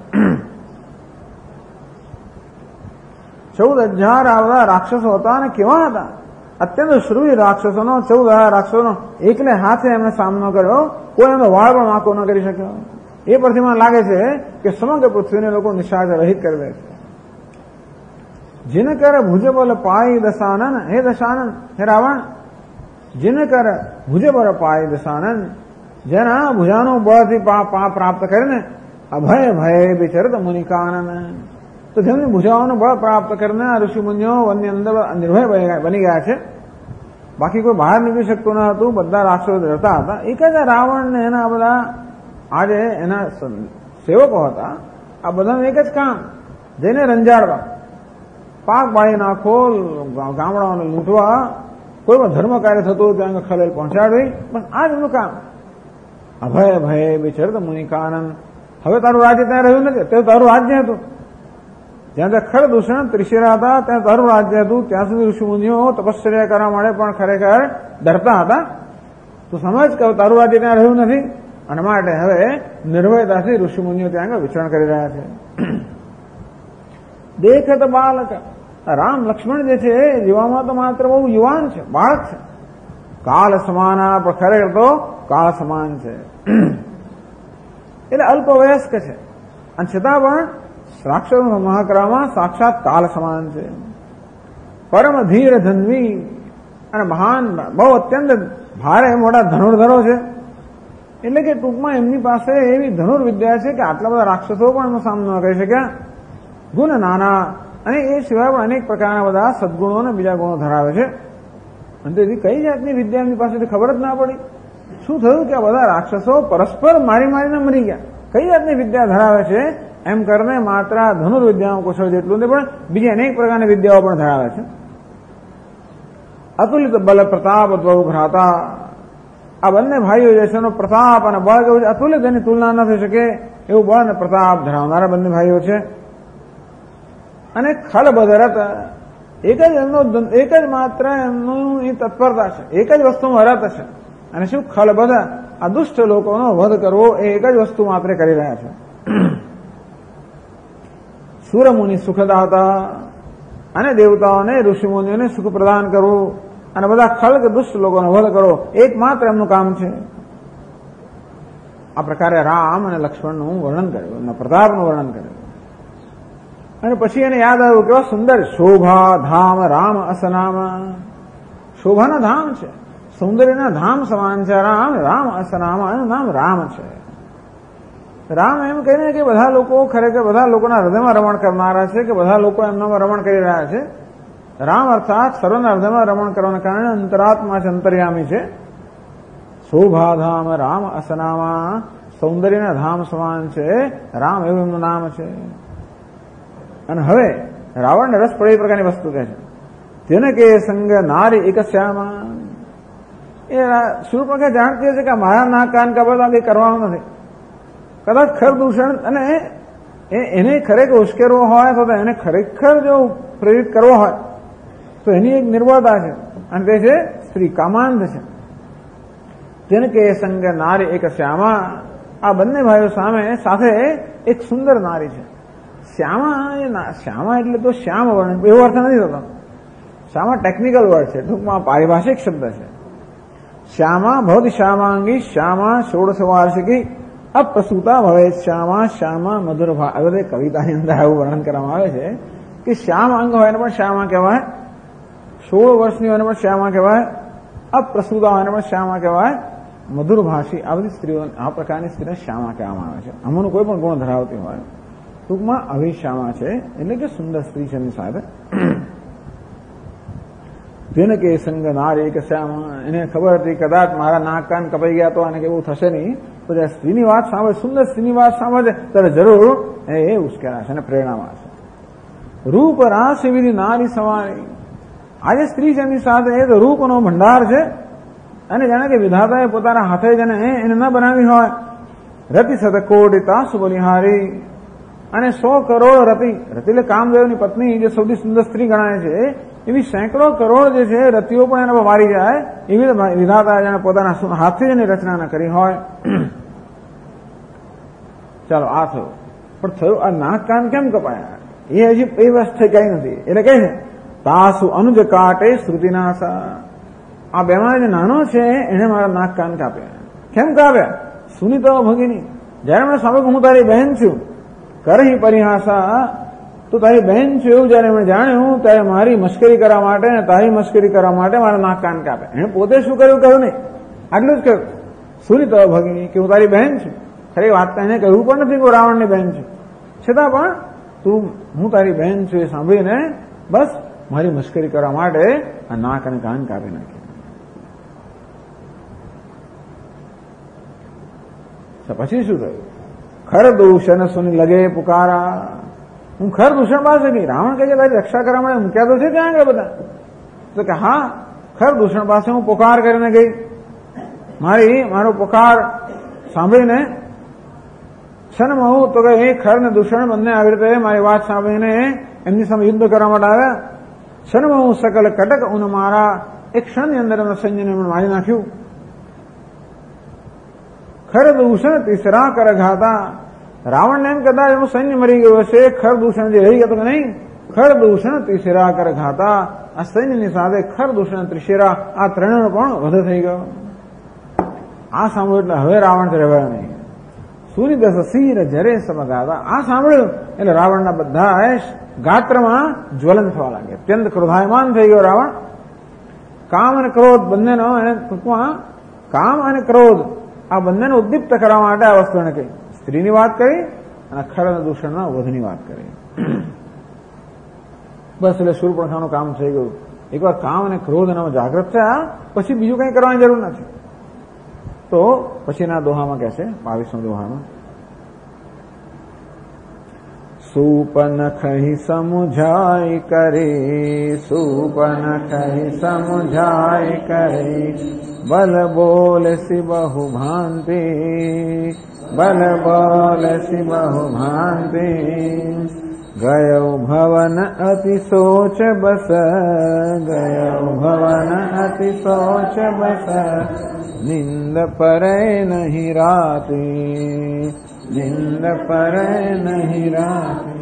14,000 આ બધા રાક્ષસો હતા અને કેવા હતા? અત્યંત શૂરવીર રાક્ષસોનો, 14,000 રાક્ષસોનો એકલે હાથે એમને સામનો કર્યો. કોઈ એમનો વાળ પણ વાંકો ન કરી શક્યો. એ પરથી મને લાગે છે કે સમગ્ર પૃથ્વીને લોકો નિશાચર રહિત કરી દે છે. जिन कर भुज बल पाई दशानन, हे दशानन, हे रावण, जिन कर भुज बल पाई दशानन, જેના ભુજાનો બળથી પ્રાપ્ત કરીને અભય ભય વિચરત મુનિકાનન, તો જેમની ભુજાઓનું બળ પ્રાપ્ત કરીને આ ઋષિમુનિઓ વનની અંદર નિર્ભય બની ગયા છે. બાકી કોઈ બહાર નીકળી શકતું ન હતું, બધા રાક્ષસો ડરતા હતા. એક જ રાવણ ને એના બધા આજે એના સેવકો હતા. આ બધાનું એક જ કામ, જેને રંજાડવા, પાક બાળી નાખો, ગામડાઓને લૂંટવા, કોઈ પણ ધર્મ કાર્ય થતું હોય ત્યાં ખલેલ પહોંચાડવી, બસ આ જ એમનું કામ. અભય ભય વિચરત મુનિકાનન. હવે તારું રાજ્ય ત્યાં રહ્યું નથી, તે તારું રાજ્ય હતું. જ્યાં ત્યાં ખર દૂષણ ત્રિશિરા હતા ત્યાં તારું રાજ્ય હતું. ત્યાં સુધી ઋષિમુનિઓ તપશ્ચર્યા કરવા માટે પણ ખરેખર ડરતા હતા. તું સમજ કે તારું રાજ્ય ત્યાં રહ્યું નથી, અને માટે હવે નિર્ભયતાથી ઋષિમુનિઓ ત્યાં આગળ વિચરણ કરી રહ્યા છે. દેખત બાલક, રામ લક્ષ્મણ જે છે જીવામાં તો માત્ર બહુ યુવાન છે, બાળક છે. કાળ સમાના, પણ ખરેખર તો કાળ સમાન છે. એટલે અલ્પ વયસ્ક છે, અને છતાં પણ રાક્ષસ મહાકરામાં સાક્ષાત કાળ સમાન છે. પરમ ધીર ધન્વી, અને મહાન, બહુ અત્યંત ભારે મોટા ધનુર્ધરો છે. એટલે કે ટૂંકમાં એમની પાસે એવી ધનુર્વિદ્યા છે કે આટલા બધા રાક્ષસો પણ એનો સામનો કરી શક્યા. ગુણ નાના, અને એ સિવાય પણ અનેક પ્રકારના બધા સદગુણો અને બીજા ગુણો ધરાવે છે. અને તેથી કઈ જાતની વિદ્યા એમની પાસેથી ખબર જ ના પડી. શું થયું કે આ બધા રાક્ષસો પરસ્પર મારીને મરી ગયા. કઈ જાતની વિદ્યા ધરાવે છે એમ કરીને માત્ર ધનુર્વિદ્યામાં કુશળ જેટલું નહીં, પણ બીજી અનેક પ્રકારની વિદ્યાઓ પણ ધરાવે છે. અતુલિત બલ પ્રતાપ દ્વૌ ભ્રાતા, આ બંને ભાઈઓ જે છે એનો પ્રતાપ અને બળ કેવું છે, અતુલિત, એની તુલના ન થઈ શકે એવું બળ અને પ્રતાપ ધરાવનારા બંને ભાઈઓ છે. અને ખલબદરત, એક જ માત્ર એમનું એ તત્પરતા છે, એક જ વસ્તુમાં રત છે. અને શું? ખલબદ, આ દુષ્ટ લોકોનો વધ કરવો, એ એક જ વસ્તુ માત્ર કરી રહ્યા છે. સુરમુનિ સુખદાતા, અને દેવતાઓને ઋષિમુનિઓને સુખ પ્રદાન કરવું, અને બધા ખલક દુષ્ટ લોકોનો વધ કરવો, એકમાત્ર એમનું કામ છે. આ પ્રકારે રામ અને લક્ષ્મણનું વર્ણન કર્યું, એમના પ્રતાપનું વર્ણન કર્યું. અને પછી એને યાદ આવ્યું કેવા સુંદર શોભા ધામ રામ અસનામ, શોભાના ધામ છે, સૌંદર્યના ધામ સમાન છે રામ. રામ અસનામ, એનું નામ રામ છે. રામ એમ કહીને કે બધા લોકો ખરેખર બધા લોકોના હૃદયમાં રમણ કરનારા છે, કે બધા લોકો એમનામાં રમણ કરી રહ્યા છે. રામ અર્થાત સર્વના હૃદયમાં રમણ કરવાના કારણે અંતરાત્મા છે, અંતર્યામી છે. શોભાધામ રામ અસનામા, સૌંદર્યના ધામ સમાન છે રામ, એવું એમનું નામ છે. અને હવે રાવણને રસ પડે એ પ્રકારની વસ્તુ કહે છે. તેને કે સંગ નારી એક શ્યામા, એ શૂર્પણખા જાણતી હશે કે મારા નાક કાન કાપવા કંઈ કરવાનું નથી. કદાચ ખર દૂષણ, અને એને ખરેખર ઉશ્કેરવો હોય તો એને ખરેખર જો પ્રેરિત કરવો હોય તો એની એક નિર્બળતા છે, અને તે છે સ્ત્રી, કામાંધ છે. તેને કે સંગ નારી એક શ્યામા, આ બંને ભાઈઓ સામે સાથે એક સુંદર નારી છે. શ્યામા એટલે તો શ્યામ વર્ણ, એવો અર્થ નથી થતો. શ્યામા ટેકનિકલ વર્ડ છે, ટૂંકમાં પારિભાષિક શબ્દ છે. શ્યામા ભવતી શ્યામાંગી, શ્યામા ષોડશ વાર્ષિકી, અપ્રસૂતા ભવે શ્યામા, શ્યામા મધુર ભા. હવે કવિતાની અંદર આવું વર્ણન કરવામાં આવે છે કે શ્યામ અંગ હોય એને પણ શ્યામા કહેવાય, 16 વર્ષની હોય પણ શ્યામા કહેવાય, અપ્રસૂતા હોય પણ શ્યામા કહેવાય, મધુર ભાષી, આ બધી સ્ત્રીઓ, આ પ્રકારની સ્ત્રીને શ્યામા કહેવામાં આવે છે. આમાંનું કોઈ પણ ગુણ ધરાવતી હોય, ટૂંકમાં અવિશ્યામા છે, એટલે કે સુંદર સ્ત્રી છે એની સાથે. તેને કે સંગ નારી એક શ્યામા, એને ખબર હતી કદાચ મારા નાક કાન કપાઈ ગયા તો આને કેવું થશે નહીં, તો જ્યારે સ્ત્રીની વાત સાંભળે, સુંદર સ્ત્રીની વાત સાંભળે ત્યારે જરૂર એ ઉશ્કેરાશે અને પ્રેરણા મળશે. રૂપ રાસ વિધિ નારી સવારી, આજે સ્ત્રી છે એની સાથે એ તો રૂપનો ભંડાર છે, અને જાણે કે વિધાતાએ પોતાના હાથે જેને એને ન બનાવી હોય. રતિ સત કોટી તાસુ બલિહારી, અને 100 કરોડ રતિ, રતિ એટલે કામદેવની પત્ની જે સૌથી સુંદર સ્ત્રી ગણાય છે, એવી સેંકડો કરોડ જે છે રતિઓ પણ એના પર મારી જાય, એવી વિધાતા જાણે પોતાના હાથથી જેની રચના કરી હોય. ચાલો આ થયું, પણ થયું આ નાક કાન કેમ કપાયા, એ હજી એ વસ્તુ કઈ નથી. એટલે કહે છે તાસુ અનુજ કાટે શ્રુતિનાસા, આ બેમાં જે નાનો છે એને મારા નાક કાન કાપ્યા. કેમ કાપ્યા? સુનિતો ભગીની, જયારે મને સાંભળ્યું હું તારી બહેન છું. કરહી પરિહાસા, તું તારી બહેન છું એવું જયારે એમણે જાણ્યું ત્યારે મારી મશ્કરી કરવા માટે અને તારી મશ્કરી કરવા માટે મારા નાક કાન કાપે. એને પોતે શું કર્યું કહ્યું નહીં, આટલું જ કહ્યું, સુની તવ ભગિની કે હું તારી બહેન છું. ખરી વાત તો એને કહ્યું પણ નથી કે હું રાવણની બહેન છું, છતાં પણ તું હું તારી બહેન છું એ સાંભળીને બસ મારી મશ્કરી કરવા માટે આ નાક અને કાન કાપી નાખે. પછી શું થયું? ખર દૂષણ સુની લગે પુકારા. હું ખર દૂષણ પાસે ગઈ. રાવણ કહે છે તારી રક્ષા કરવા માટે મૂક્યા તો છે ત્યાં આગળ બધા. તો કે હા, ખર દૂષણ પાસે હું પુકાર કરીને ગઈ. મારો પુકાર સાંભળીને ક્ષણમાં તો કે એ ખર ને દૂષણ બંને આવી રીતે મારી વાત સાંભળીને એમની સામે યુદ્ધ કરવા માટે આવ્યા. ક્ષણમાં હું સકલ કટક ઉન મારા, એક ક્ષણની અંદર એમના સૈન્યને મારી નાખ્યું. ખર દૂષણ તીસરા કર ઘાતા. રાવણને એમ કહેતા એનું સૈન્ય મરી ગયું હશે, ખર દૂષણ જે રહી ગયું કે નહીં, ખર દૂષણ તીસરા કર ઘાતા. આ સૈન્યની સાથે ખર દૂષણ ત્રિશેરા આ ત્રણેયનો પણ વધ થઈ ગયો. આ સાંભળ્યું એટલે હવે રાવણ રહેવાયો નહીં. સૂર્યદસ શીર જરે સમગાતા. આ સાંભળ્યું એટલે રાવણના બધા ગાત્રમાં જ્વલન થવા લાગે, અત્યંત ક્રોધાયમાન થઈ ગયો રાવણ. કામ અને ક્રોધ બંનેનો એને ટૂંકમાં કામ અને ક્રોધ આ બંનેને ઉદ્દીપ્ત કરવા માટે આ વસ્તુને કહી. સ્ત્રીની વાત કરી અને ખર અને દૂષણના વધની વાત કરી. બસ એટલે શૂર્પણખાનું કામ થઈ ગયું. એકવાર કામ અને ક્રોધ એનામાં જાગૃત થયા પછી બીજું કંઈ કરવાની જરૂર નથી. તો પછીના દોહામાં કહેશે 22મા દોહામાં, સુપનખहि સમુझाई करे, સુપનખहि સમુझाई करे, बल बोल सि बहु भांति, बल बोल सि बहु भांति, गयो भवन अति सोच बस, गयो भवन अति सोच बस, निंद परे नहीं राती, निंद परे नहीं राती.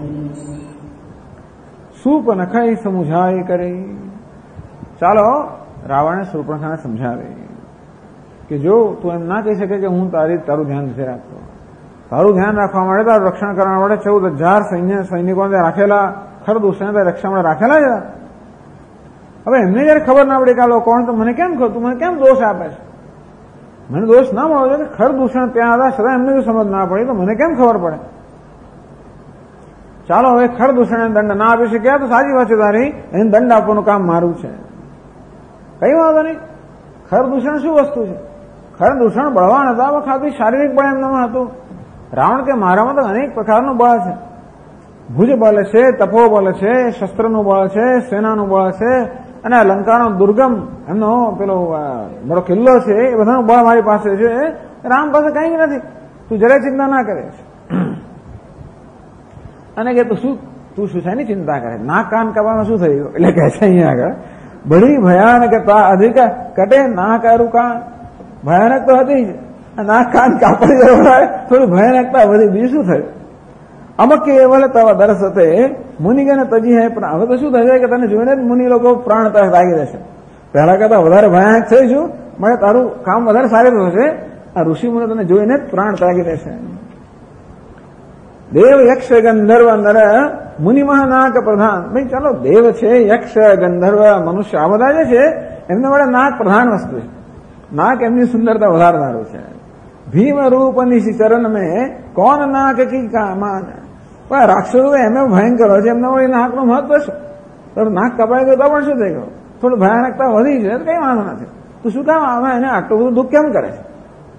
સુપનખાઈ સમુझाई કરે. ચાલો રાવણે શૂર્પણખાને સમજાવે કે જો તું એમ ના કહી શકે કે હું તારું ધ્યાન નથી રાખતો. તારું ધ્યાન રાખવા માટે, તારું રક્ષણ કરવા માટે 14,000 સૈનિકોને રાખેલા, ખર દૂષણ રક્ષા માટે રાખેલા છે. હવે એમને જયારે ખબર ના પડે કે આ લોકો કોણ, તો મને કેમ તું મને કેમ દોષ આપે છે? મને દોષ ના મળવો જોઈએ કે ખર દૂષણ ત્યાં હતા છતાં એમને જો સમજ ના પડી તો મને કેમ ખબર પડે? ચાલો હવે ખર દૂષણ દંડ ના આપી શક્યા તો સાચી વાત છે તારી, એને દંડ આપવાનું કામ મારું છે, કઈ વાંધો નહીં. ખર દૂષણ શું વસ્તુ છે? ખર દૂષણ બળવાન હતા, ખાલી શારીરિક બળ એમનામાં હતું. રાવણ કે મારામાં તો અનેક પ્રકારનું બળ છે. ભુજ બળ છે, તપો બળ છે, શસ્ત્રનું બળ છે, સેનાનું બળ છે, અને લંકાનો દુર્ગમ એમનો પેલો મારો કિલ્લો છે, એ બધાનું બળ મારી પાસે છે. રામ પાસે કઈ નથી, તું જરાય ચિંતા ના કરે. અને કે તું શું છે એની ચિંતા કરે? નાક કાન કાપવામાં શું થઈ ગયું? એટલે કહે છે અહીંયા આગળ, બડી ભયાનકતા અધિક કટે ના કરું કાન. ભયાનક તો હતી જ, નાક કાન કાપડી દેવાય થોડી ભયાનકતા વધી. બીજું શું થયું? અમક કેવલ તવ દર્શતે મુનિગણ તજી હે. પણ હવે તો શું થશે કે તને જોઈને જ મુનિ લોકો પ્રાણ લાગી દેશે. પહેલા કરતા વધારે ભયાનક થઈશું, મને તારું કામ વધારે સારી થશે. આ ઋષિ મુનિ તને જોઈને જ પ્રાણ ત્યાગી દેશે. દેવ યક્ષ ગંધર્વ નર મુનિ મહાનાક પ્રધાન. ભાઈ ચાલો દેવ છે, યક્ષ ગંધર્વ મનુષ્ય આ બધા જે છે એમના માટે નાક પ્રધાન વસ્તુ છે. નાક એમની સુંદરતા વધારનારું છે. ભીમ રૂપ નિશી ચરણ મેં કોણ નાક કી કામાન. પણ રાક્ષસો એમ ભયંકર હોય છે, એમના વળી નાકનું મહત્વ છે. થોડું નાક કપાઈ ગયું તો પણ શું થઈ ગયું? થોડું ભયાનકતા વધી છે, કઈ વાંધો નથી. તો શું કામ આમાં એને આટલું બધું દુઃખ કેમ કરે છે?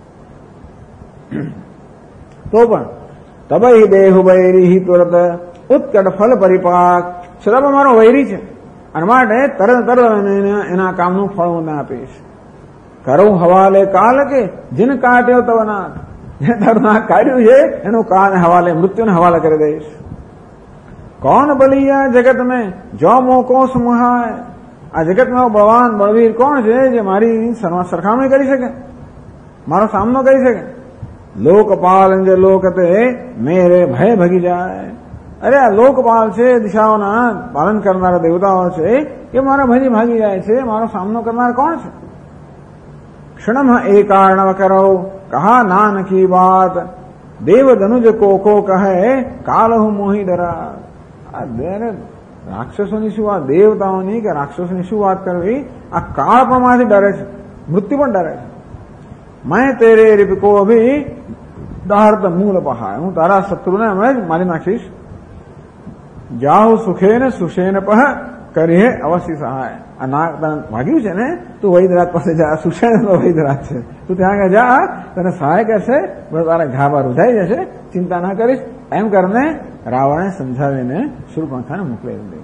તો પણ તબઈ દેહુ વૈરી તુરત ઉત્કટ ફલ પરિપાક. છતાં મારો વૈરી છે અને માટે તરત એના કામનું ફળ હું આપીશ. કરું હવાલે કાલ કે જીન કાટ્યો તવ નાક. જે તારું નાક કાઢ્યું છે એનું કાન હવાલે, મૃત્યુને હવાલે કરી દઈશ. કોણ બલિયા જગત મેં જો મોકો સમુહાય. આ જગતમાં બળવાન બળવીર કોણ છે જે મારી સરખામણી કરી શકે, મારો સામનો કરી શકે? લોકપાલ જે લોકતે મેરે ભય ભગી જાય. અરે આ લોકપાલ છે, દિશાઓના પાલન કરનારા દેવતાઓ છે, એ મારા ભયથી ભાગી જાય છે. મારો સામનો કરનાર કોણ છે? ક્ષણમ એ કારણવ કરો કહા નાન કી વાત. દેવ ધનુજ કોકો કહે કાલહુ મોહી ડરા. રાક્ષસોની શું વાત, દેવતાઓની કે રાક્ષસોની શું વાત કરવી, આ કાળ પણ મારાથી ડરે છે, મૃત્યુ પણ ડરે છે. મેં તેરે રીપકો અભી દાહર્ત મૂળ પહાય, હું તારા શત્રુને હમણાં જ મારી નાખીશ. જાઉ સુખે ને સુશેન પહ કરીએ અવશ્ય સહાય. આ નાગ તને ભાગ્યું છે ને, તું વૈદરાજ પાસે જા, સુશેન વૈદરાજ છે, તું ત્યાં આગળ જા, તને સહાય કરશે, તારા ઘાબા રૂધાઈ જશે, ચિંતા ના કરીશ. એમ કરીને રાવણે સમજાવીને શૂર્પણખાને મોકલી દીધી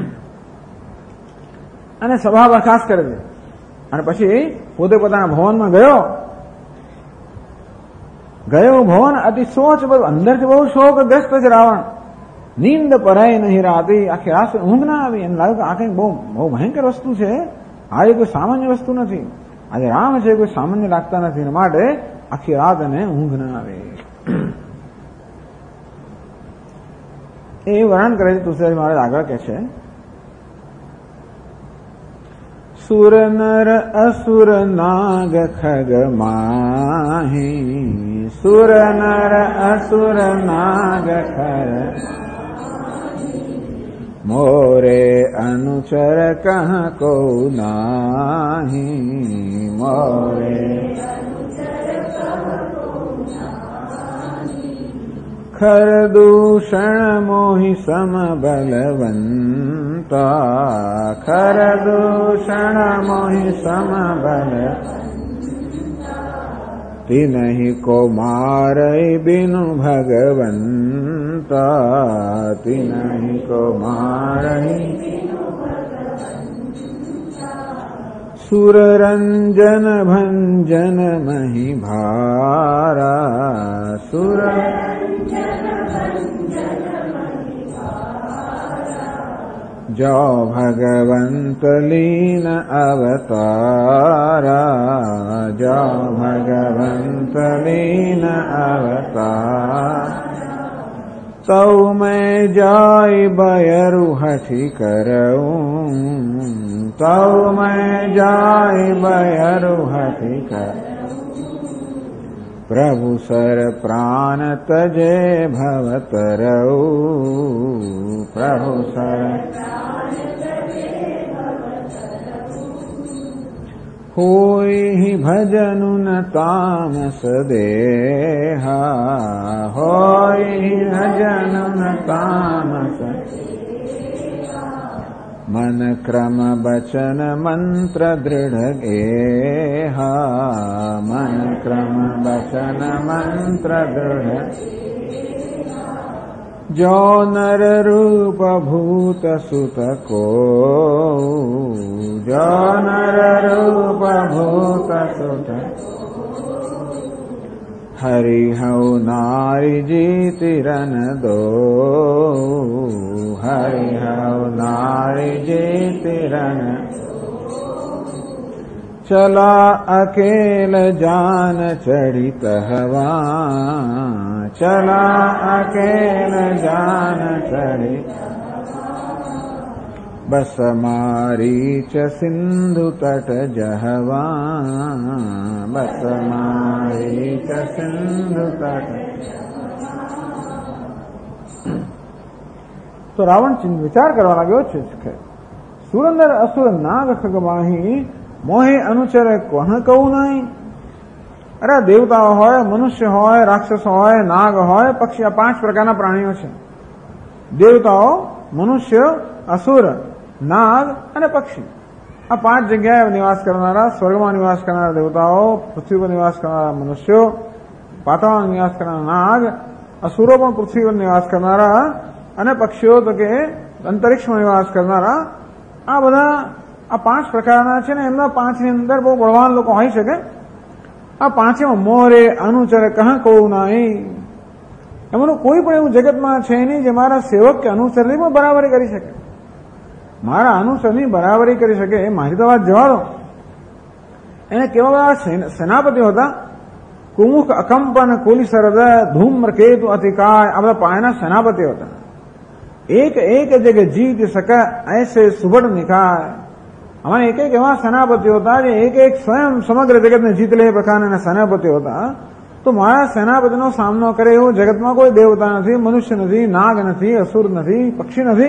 અને સભા બરખાસ્ત કરી દીધી. અને પછી પોતે પોતાના ભવનમાં ગયો ભવન અતિ સોચ, અંદરથી બહુ શોકગ્રસ્ત છે રાવણ. નીંદ પરાય નહીં રાતી, આખી રાત ઊંઘ ના આવી. એને લાગ્યું કે આ કંઈક બહુ ભયંકર વસ્તુ છે, આ એ કોઈ સામાન્ય વસ્તુ નથી, આજે રામ છે કોઈ સામાન્ય લાગતા નથી, માટે આખી રાત એને ઊંઘ ના આવી. એ વર્ણન કરે છે તુલસીદાસ મહારાજ આગળ કે છે, સુર નર અસુર નાગ ખગ માહી, સુર નર અસુર નાગ ખગ મોરે અનુચર કહ કો નાહી, મોરે ખર દૂષણ મોહી સમ બલવંતા, ખર દૂષણ મોહી સમ બલ તિનહિ કો મારય બિનુ ભગવંતા, તિનહિ કો મારય સુર રંજન ભંજન મહી ભારા, સુર જો ભગવંત લીન અવતારા, જો ભગવંત લીન અવતાર તૌ મેં જાય બયરુ હઠી કરું, તૌ મેં જાય બયરુ હઠી કર પ્રભુ સર પ્રાણ તજે ભવતરઉ, પ્રભુ સર હોય ભજનુ ન તામસ દેહા, હોય ભજનુ ન તામસ મન ક્રમ બચન મંત્ર દૃઢ ગેહા, મન ક્રમ બચન મંત્ર દૃઢ જો નર રૂપ ભૂત સુત કો, જો નર રૂપ ભૂત સુત હરિહૌ નારી જીતિરન દો, હરિહૌ નારી જીતિરન ચલા અકેલ જાન ચડિત હવા, ચલા અકેલ જાન ચડિત બસ મારી ચ સિંધુ તટ જહવા, બસ મારી ચ સિંધુ તટ. તો રાવણ વિચાર કરવા લાગ્યો છે, સુરંદર અસુર નાગ ખગમાહી મોહે અનુચરે કોહ કહું નહીં. અરે દેવતાઓ હોય, મનુષ્ય હોય, રાક્ષસ હોય, નાગ હોય, પક્ષી, આ 5 પ્રકારના પ્રાણીઓ છે. દેવતાઓ, મનુષ્ય, અસુર, નાગ અને પક્ષી. આ 5 જગ્યાએ નિવાસ કરનારા, સ્વર્ગમાં નિવાસ કરનારા દેવતાઓ, પૃથ્વી પર નિવાસ કરનારા મનુષ્યો, પાતાળમાં નિવાસ કરનારા નાગ, અસુરો પણ પૃથ્વી પર નિવાસ કરનારા, અને પક્ષીઓ તો કે અંતરિક્ષમાં નિવાસ કરનારા. આ બધા આ 5 પ્રકારના છે ને, એમના 5ની અંદર બહુ બળવાન લોકો હોઈ શકે. આ 5માં મોરે અનુચર કહં કહું નહીં, એમાંનું કોઈ પણ એવું જગતમાં છે નહીં જે મારા સેવક કે અનુસરની પણ બરાબરી કરી શકે, મારા અનુસરની બરાબરી કરી શકે. એ મારી તો વાત જવા દો. એને કેવા બધા સેનાપતિઓ હતા, કુમુખ અકંપન કુલી સરદ ધૂમ્રકેતુ અતિકાય, આ બધા પાયાના સેનાપતિઓ હતા. એક એક જગ જીત સક ऐसे સુબડ નિકાય. અમારા એક એવા સેનાપતિઓ હતા જે એક સ્વયં સમગ્ર જગતને જીત લે એ પ્રકારના સેનાપતિઓ હતા. તો મારા સેનાપતિનો સામનો કરે એવું જગતમાં કોઈ દેવતા નથી, મનુષ્ય નથી, નાગ નથી, અસુર નથી, પક્ષી નથી.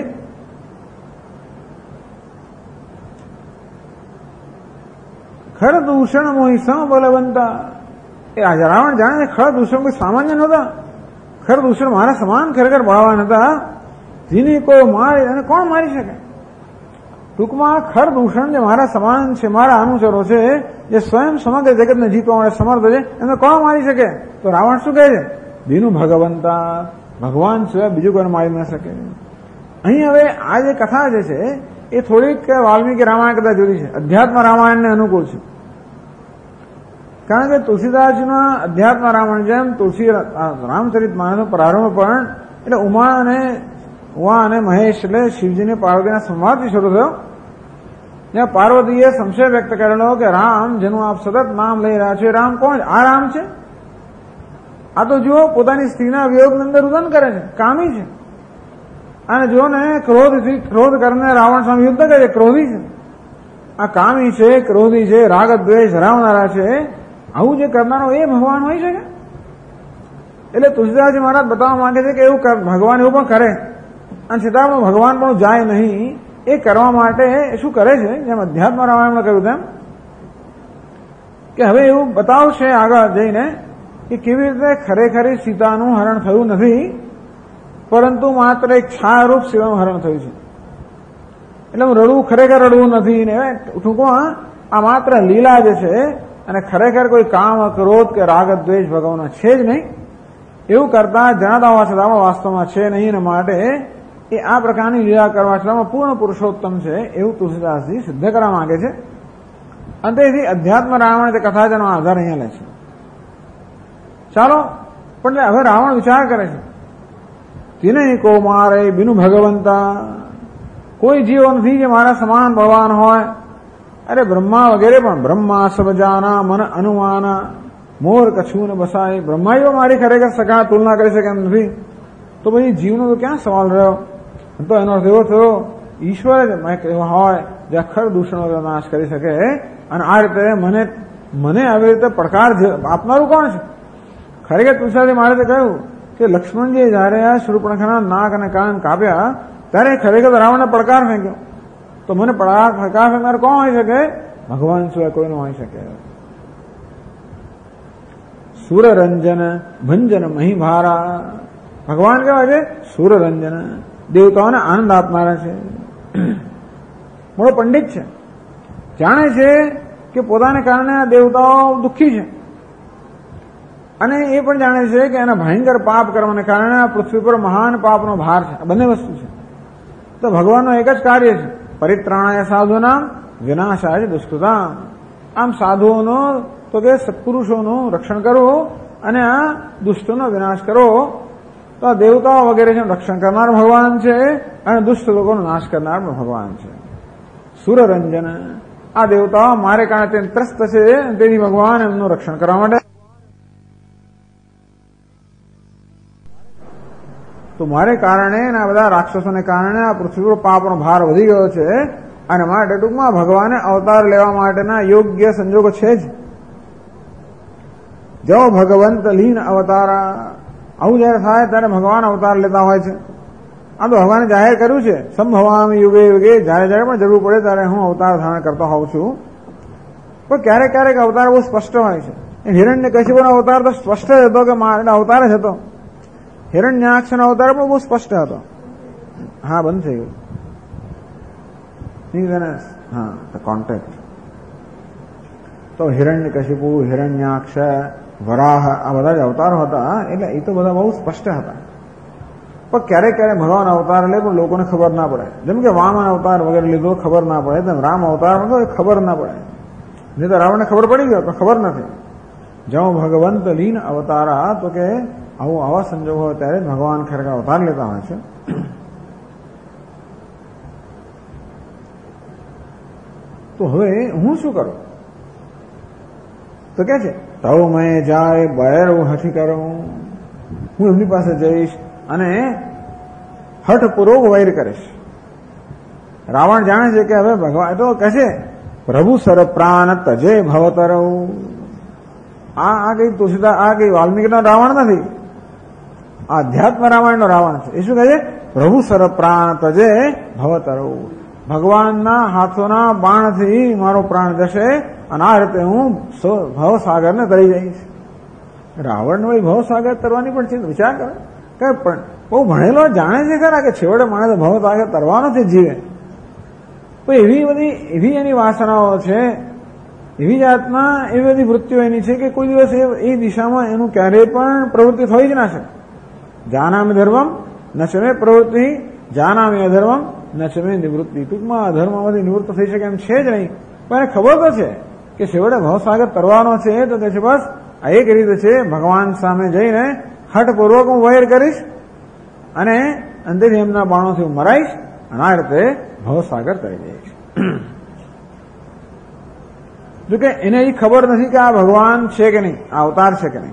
ખર દૂષણ મોહી સમ બલવંતા. એ રાવણ જાણે ખર દૂષણ કોઈ સામાન્ય નહોતા. ખર દૂષણ મારા સમાન ખરેખર બળવાન હતા, જેની કોઈ મારી અને કોણ મારી શકે. ટૂંકમાં ખર દૂષણ જે મારા સમાન છે, મારા અનુચરો છે, જે સ્વયં સમગ્ર જગતને જીતવા માટે સમર્થ છે, એમને કોણ મારી શકે. તો રાવણ શું કહે છે? દીનું ભગવંતા, ભગવાન સિવાય બીજું કોઈ મારી ન શકે. અહીં હવે આ જે કથા જે છે એ થોડીક વાલ્મીકી રામાયણ કરતા જુદી છે, અધ્યાત્મ રામાયણને અનુકૂળ છે. કારણ કે તુલસીદાસજીના અધ્યાત્મ રામાયણ જેમ તુલસી રામચરિત માનસનો પ્રારંભ પણ એટલે ઉમા અને મહેશ એટલે શિવજીને પાર્વતીના સંવાદથી શરૂ થયો, જ્યાં પાર્વતીએ સંશય વ્યક્ત કરેલો કે રામ જેનું આપ સતત નામ લઈ રહ્યા છો, રામ કોણ? આ રામ છે? આ તો જુઓ પોતાની સ્ત્રીના વિયોગની અંદર રુદન કરે છે, કામી છે. અને જો ને ક્રોધ કરીને રાવણ સામે યુદ્ધ કરે છે, ક્રોધી છે. આ કામી છે, ક્રોધી છે, રાગ દ્વેષ ધરાવનારા છે. આવું જે કરનારો એ ભગવાન હોઈ શકે? એટલે તુલસીદાસજી મહારાજ બતાવવા માંગે છે કે એવું ભગવાન એવું પણ કરે, અને છતાં પણ ભગવાન પણ જાય નહીં. એ કરવા માટે શું કરે છે, જેમ અધ્યાત્મ રામાયણમાં કહ્યું તેમ કે હવે એવું બતાવશે આગળ જઈને કે કેવી રીતે ખરેખર સીતાનું હરણ થયું નથી, પરંતુ માત્ર એક છાયારૂપ શિવનું હરણ થયું છે. એટલે રડવું ખરેખર રડવું નથી ને, ટૂંકમાં આ માત્ર લીલા જે છે, અને ખરેખર કોઈ કામ ક્રોધ કે રાગ દ્વેષ ભગવાન છે જ નહીં. એવું કરતા જણાતા હોવા છતાં વાસ્તવમાં છે નહીં, ને માટે એ આ પ્રકારની લીલા કરવા છતાં પૂર્ણ પુરુષોત્તમ છે એવું તુલસીદાસજી સિદ્ધ કરવા માંગે છે. અને તેથી અધ્યાત્મ રાવણ જે કથા તેનો આધાર અહીંયા લે છે. ચાલો, પણ હવે રાવણ વિચાર કરે છે, તેને કો મારે બિનુ ભગવંતા, કોઈ જીવ નથી જે મારા સમાન બળવાન હોય. અરે બ્રહ્મા વગેરે પણ બ્રહ્મા સબ જાના મન અનુમાના મોર કછું ને બસાય. બ્રહ્માઈઓ મારી ખરેખર સગા તુલના કરી શકે એમ નથી. તો પછી જીવનો તો ક્યાં સવાલ રહ્યો? તો એનો અર્થ એવો થયો ઈશ્વર જ એવા હોય જે અખર દૂષણો નાશ કરી શકે. અને આ રીતે મને આવી રીતે પડકાર આપનારું કોણ છે? ખરેખર તુલસીદાસે મારે કહ્યું કે લક્ષ્મણજીએ જયારે આ શૂર્પણખાના નાક અને કાન કાપ્યા ત્યારે ખરેખર રાવણને પડકાર ફેંક્યો. તો મને પડકાર ફેંકનાર કોણ હોઈ શકે? ભગવાન સિવાય કોઈ ન હોઈ શકે. સુરરંજન ભંજન મહીભારા, ભગવાન કેવા છે? સુરરંજન, દેવતાઓને આનંદ આપનારા છે. મોટો પંડિત છે, જાણે છે કે પોતાને કારણે આ દેવતાઓ દુઃખી છે, અને એ પણ જાણે છે કે એના ભયંકર પાપ કરવાને કારણે આ પૃથ્વી પર મહાન પાપનો ભાર છે. બંને વસ્તુ છે. તો ભગવાનનું એક જ કાર્ય છે, પરિત્રાણાય સાધુના વિનાશાય દુષ્કૃતા. આમ સાધુઓનો તો કે સત્પુરુષોનું રક્ષણ કરવું અને આ દુષ્ટોનો વિનાશ કરવો. તો આ દેવતાઓ વગેરે છે રક્ષણ કરનાર ભગવાન છે, અને દુષ્ટ લોકોનો નાશ કરનાર ભગવાન છે. સુરરંજન, આ દેવતાઓ મારે કારણે તે ત્રસ્ત છે, તેથી ભગવાન એમનું રક્ષણ કરવા માટે તો મારે કારણે આ બધા રાક્ષસોને કારણે આ પૃથ્વી પર પાપનો ભાર વધી ગયો છે, અને માટે ટૂંકમાં ભગવાને અવતાર લેવા માટેના યોગ્ય સંજોગો છે જ. જો ભગવંત લીન અવતારા, આવું જયારે થાય ત્યારે ભગવાન અવતાર લેતા હોય છે. આ તો ભગવાને જાહેર કર્યું છે, સંભવામી યુગે યુગે, જયારે જયારે પણ જરૂર પડે ત્યારે હું અવતાર ધારણ કરતો હોઉં છું. પણ ક્યારેક ક્યારેક અવતાર બહુ સ્પષ્ટ હોય છે. હિરણ્યકશિપુનો અવતાર તો સ્પષ્ટ જ હતો કે મારે અવતાર જ હતો. હિરણ્યાક્ષનો અવતાર પણ બહુ સ્પષ્ટ હતો. હા, બંધ થઈ ગયું. હા, કોન્ટેક્ટ. તો હિરણ્યકશિપુ, હિરણ્યાક્ષ, વરાહ, આ બધા જ અવતારો હતા. એટલે એ તો બધા બહુ સ્પષ્ટ હતા. પણ ક્યારેક ક્યારેક ભગવાન અવતાર લે પણ લોકોને ખબર ના પડે. જેમ કે વામન અવતાર વગેરે લીધો ખબર ના પડે, તેમ રામ અવતારમાં તો ખબર ના પડે. નહીં તો રાવણને ખબર પડી ગયો પણ ખબર નથી. જો ભગવંત લીન અવતારા, તો કે આવા સંજોગો હોય ત્યારે ભગવાન ખરેખર અવતાર લેતા હોય છે. તો હવે હું શું કરું? તો કે છે તવ મેં જાય બહેર હઠી કરું, હું એમની પાસે જઈશ અને હઠપૂર્વક વૈર કરીશ. રાવણ જાણે છે કે હવે ભગવાન તો કહે છે પ્રભુ સર પ્રાણ તજે ભવતરવ, આ કઈ તુલસીદાસ, આ કઈ વાલ્મીકીનો રાવણ નથી, આ અધ્યાત્મ રામાયણનો રાવણ છે. એ શું કહે છે? પ્રભુ સર પ્રાણ તજે ભવતરો, ભગવાનના હાથોના બાણથી મારો પ્રાણ જશે અને આ રીતે હું ભવસાગરને તરી જઈશ. રાવણ વળી ભવસાગર તરવાની પણ ચિંતા વિચાર કરે કે પણ બહુ ભણેલો જાણે છે ખરા કે છેવટે માણસ ભવસાગર તરવાનો છે જીવે. તો એવી એની વાસનાઓ છે, એવી જાતના એવી બધી વૃત્તિઓ એની છે કે કોઈ દિવસ એ દિશામાં એનું ક્યારેય પણ પ્રવૃત્તિ થઈ જ ના શકે. જાનામી ધર્મમ ન ચમે પ્રવૃત્તિ, જાનામી અધર્મમ ન ચમે નિવૃત્તિ. ટૂંકમાં અધર્મમાંથી નિવૃત્ત થઈ શકે એમ છે જ નહીં, પણ એને ખબર તો છે કે છેવટે ભવસાગર તરવાનો છે. તો કે છે બસ આ એક રીતે છે, ભગવાન સામે જઈને હઠપૂર્વક હું વૈર કરીશ અને અંદરથી એમના બાણોથી હું મરાઈશ અને આ રીતે ભવસાગર તરી જઈશ. જોકે એને એ ખબર નથી કે આ ભગવાન છે કે નહીં, આ અવતાર છે કે નહીં.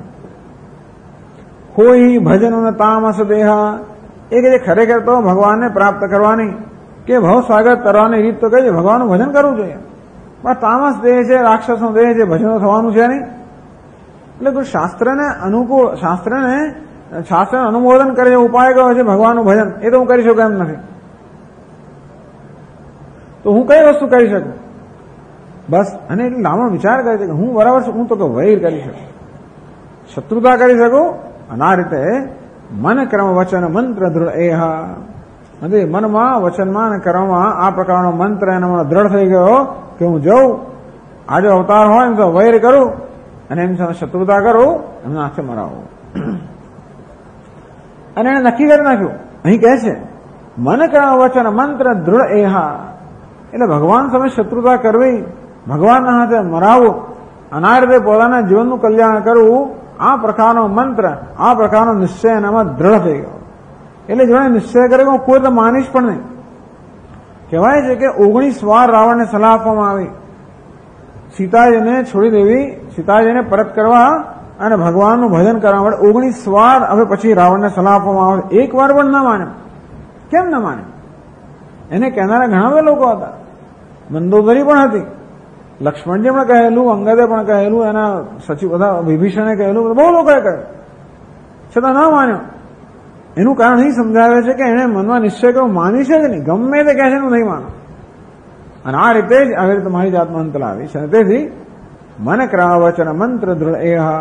કોઈ ભજન તામસ દેહા, એ કે ખરેખર તો ભગવાનને પ્રાપ્ત કરવાની કે ભવસાગર તરવાની રીત તો કઈ છે, ભગવાનનું ભજન કરવું જોઈએ. પણ તામસ દેહ છે, રાક્ષસનો દેહ છે, ભજનો થવાનું છે નહીં. એટલે કોઈ શાસ્ત્રને અનુકૂળ, શાસ્ત્રને અનુમોદન કરે છે ઉપાય કયો છે ભગવાનનું ભજન, એ તો હું કરી શકું એમ નથી. તો હું કઈ વસ્તુ કરી શકું? બસ. અને એટલે લાંબો વિચાર કરે છે કે હું બરાબર છું, હું તો કે વૈર કરી શકું, શત્રુતા કરી શકું. અને આ રીતે મન કર્મ વચન મંત્ર દૃઢ એહા, અને મનમાં વચનમાં અને કર્મમાં આ પ્રકારનો મંત્ર એના મને દ્રઢ થઈ ગયો કે હું જઉં, આ જો અવતાર હોય એમ તો વૈર કરું અને એમ સાથે શત્રુતા કરું, એમના હાથે મરાવું. અને એને નક્કી કરી નાખ્યું. અહીં કહે છે મન કર્મ વચન મંત્ર દૃઢ એહા, એટલે ભગવાન સામે શત્રુતા કરવી, ભગવાનના હાથે મરાવું અને આ રીતે પોતાના જીવનનું કલ્યાણ કરવું, આ પ્રકારનો મંત્ર, આ પ્રકારનો નિશ્ચય એનામાં દ્રઢ થઈ ગયો. એટલે જોડે નિશ્ચય કરે હું કોઈ તો માનીશ પણ નહીં. કહેવાય છે કે 19 વાર રાવણને સલાહ આપવામાં આવી સીતાજીને છોડી દેવી, સીતાજીને પરત કરવા અને ભગવાનનું ભજન કરવા માટે 19 વાર હવે પછી રાવણને સલાહ આપવામાં આવે. એક વાર પણ ના માને. કેમ ના માને? એને કહેનારા ઘણા બધા લોકો હતા, મંદોદરી પણ હતી, લક્ષ્મણજી પણ કહેલું, અંગદે પણ કહેલું, એના સચિવ બધા વિભીષણે કહેલું, બહુ લોકોએ કહ્યું, છતાં ના માન્યો. એનું કારણ એ સમજાવે છે કે એને મનમાં નિશ્ચય કર્યો, માની છે જ નહીં, ગમે તે કહે છે એનું નહીં માનો. અને આ રીતે જ આવી રીતે મારી જાતમાં અંત લાવી છે. તેથી મન કર્મ વચન મંત્ર દૃઢ એહા.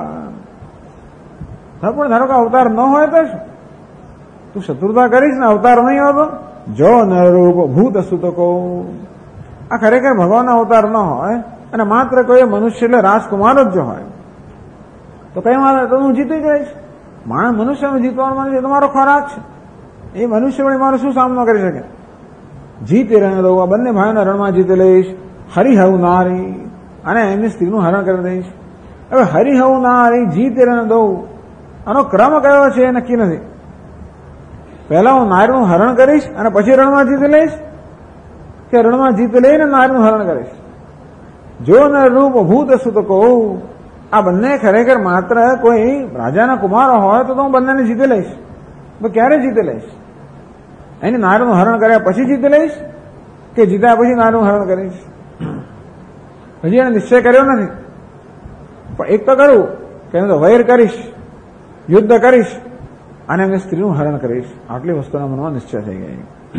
પણ ધારો કે અવતાર ન હોય તો શું? તું શત્રુતા કરીશ ને અવતાર નહીં હોતો, જો નરરૂપ ભૂત સુતકો. આ ખરેખર ભગવાનનો અવતાર ન હોય અને માત્ર કોઈ મનુષ્ય એટલે રાજકુમાર જ જો હોય તો કઈ વાત, તો હું જીતી જઈશ. માણસ મનુષ્યને જીતવાનું માને છે, તમારો ખોરાક છે. એ મનુષ્ય વળી મારો શું સામનો કરી શકે? જીતી રહે દઉં, આ બંને ભાઈઓના રણમાં જીતી લઈશ. હરિહવ નારી, અને એમની સ્ત્રીનું હરણ કરી દઈશ. હવે હરિહવ નારી, જીતી રહે દઉં, આનો ક્રમ કયો છે એ નક્કી નથી. પહેલા હું નારીનું હરણ કરીશ અને પછી રણમાં જીતી લઈશ, કે રણમાં જીતી લઈને નારીનું હરણ કરીશ? જો ન રૂપ ભૂત સુતકો, આ બંને ખરેખર માત્ર કોઈ રાજાના કુમારો હોય તો હું બંનેને જીતી લઈશ. તો ક્યારે જીતી લઈશ? એની નારીનું હરણ કર્યા પછી જીતી લઈશ કે જીત્યા પછી નારીનું હરણ કરીશ? હજી એને નિશ્ચય કર્યો નથી. પણ એક તો કરું કે હું તો વૈર કરીશ, યુદ્ધ કરીશ અને એમની સ્ત્રીનું હરણ કરીશ. આટલી વસ્તુના મનમાં નિશ્ચય થઈ ગઈ.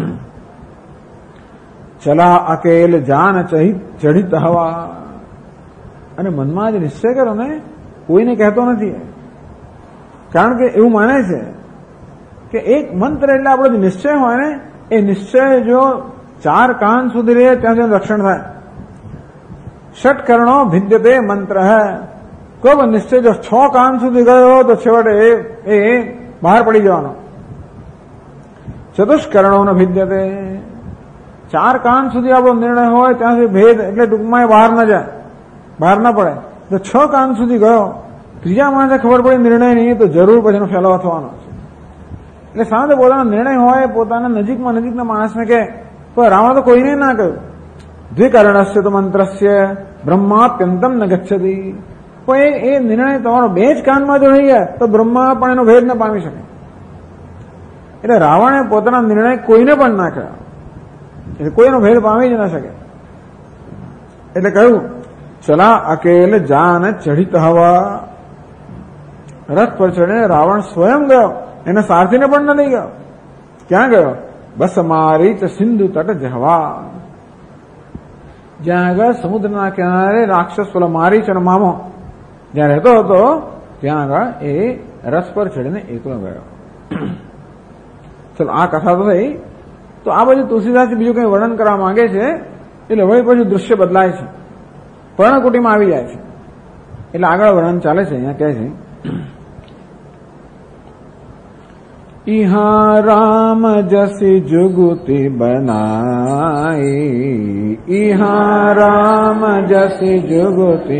ચલા અકેલ જાન ચઢિત હવા, અને મનમાં જ નિશ્ચય કરો ને, કોઈને કહેતો નથી. કારણ કે એવું માને છે કે એક મંત્ર એટલે આપણો જે નિશ્ચય હોય ને, એ નિશ્ચય જો 4 કાન સુધી રહે ત્યાં સુધી રક્ષણ થાય. ષટકર્ણો ભિદ્યતે મંત્ર હે. કોઈ નિશ્ચય જો 6 કાન સુધી ગયો તો છેવટે એ બહાર પડી જવાનો. ચતુષ્કર્ણો ન ભિદ્યતે, 4 કાન સુધી આપણો નિર્ણય હોય ત્યાં સુધી ભેદ, એટલે ટૂંકમાં એ બહાર ન જાય, બહાર ના પડે. તો 6 કાન સુધી ગયો, ત્રીજા માણસે ખબર પડી નિર્ણય નહીં, તો જરૂર પછી એનો ફેલાવો થવાનો છે. એટલે સામે પોતાનો નિર્ણય હોય, પોતાના નજીકના માણસને કે, તો રાવણ તો કોઈને ના કહ્યું. દ્વિકર્ણસ્ય તો મંત્રસ્ય બ્રહ્માપ્યંતમ ન ગચ્છતિ. કોઈ એ નિર્ણય તમારો 2 જ કાનમાં જો રહી જાય તો બ્રહ્મા પણ એનો ભેદ ન પામી શકે. એટલે રાવણે પોતાના નિર્ણય કોઈને પણ ના કહ્યો, એટલે કોઈનો ભેદ પામી જ ના શકે. એટલે કહ્યું ચલા અકેલ જાન ચઢિત હવા. રથ પર ચડીને રાવણ સ્વયં ગયો, એને સારથીને પણ ન લઈ ગયો. ક્યાં ગયો? બસ મારી સિંધુ તટ જહવા. જ્યાં આગળ સમુદ્રના કિનારે રાક્ષસ પેલો મારીચ અને મામો જ્યાં રહેતો હતો ત્યાં આગળ એ રથ પર ચડીને એકલો ગયો. ચલો આ કથા તો થઈ. તો આ બાજુ તુલસીદાસજી બીજું કઈ વર્ણન કરવા માંગે છે એટલે હવે પછી દૃશ્ય બદલાય છે, પર્ણકુટીમાં આવી જાય છે. એટલે આગળ વર્ણન ચાલે છે. અહીંયા કહે છે ઇહા રામ જસી જુગુતિ બનાઈ. ઇહા રામ જસી જુગુતિ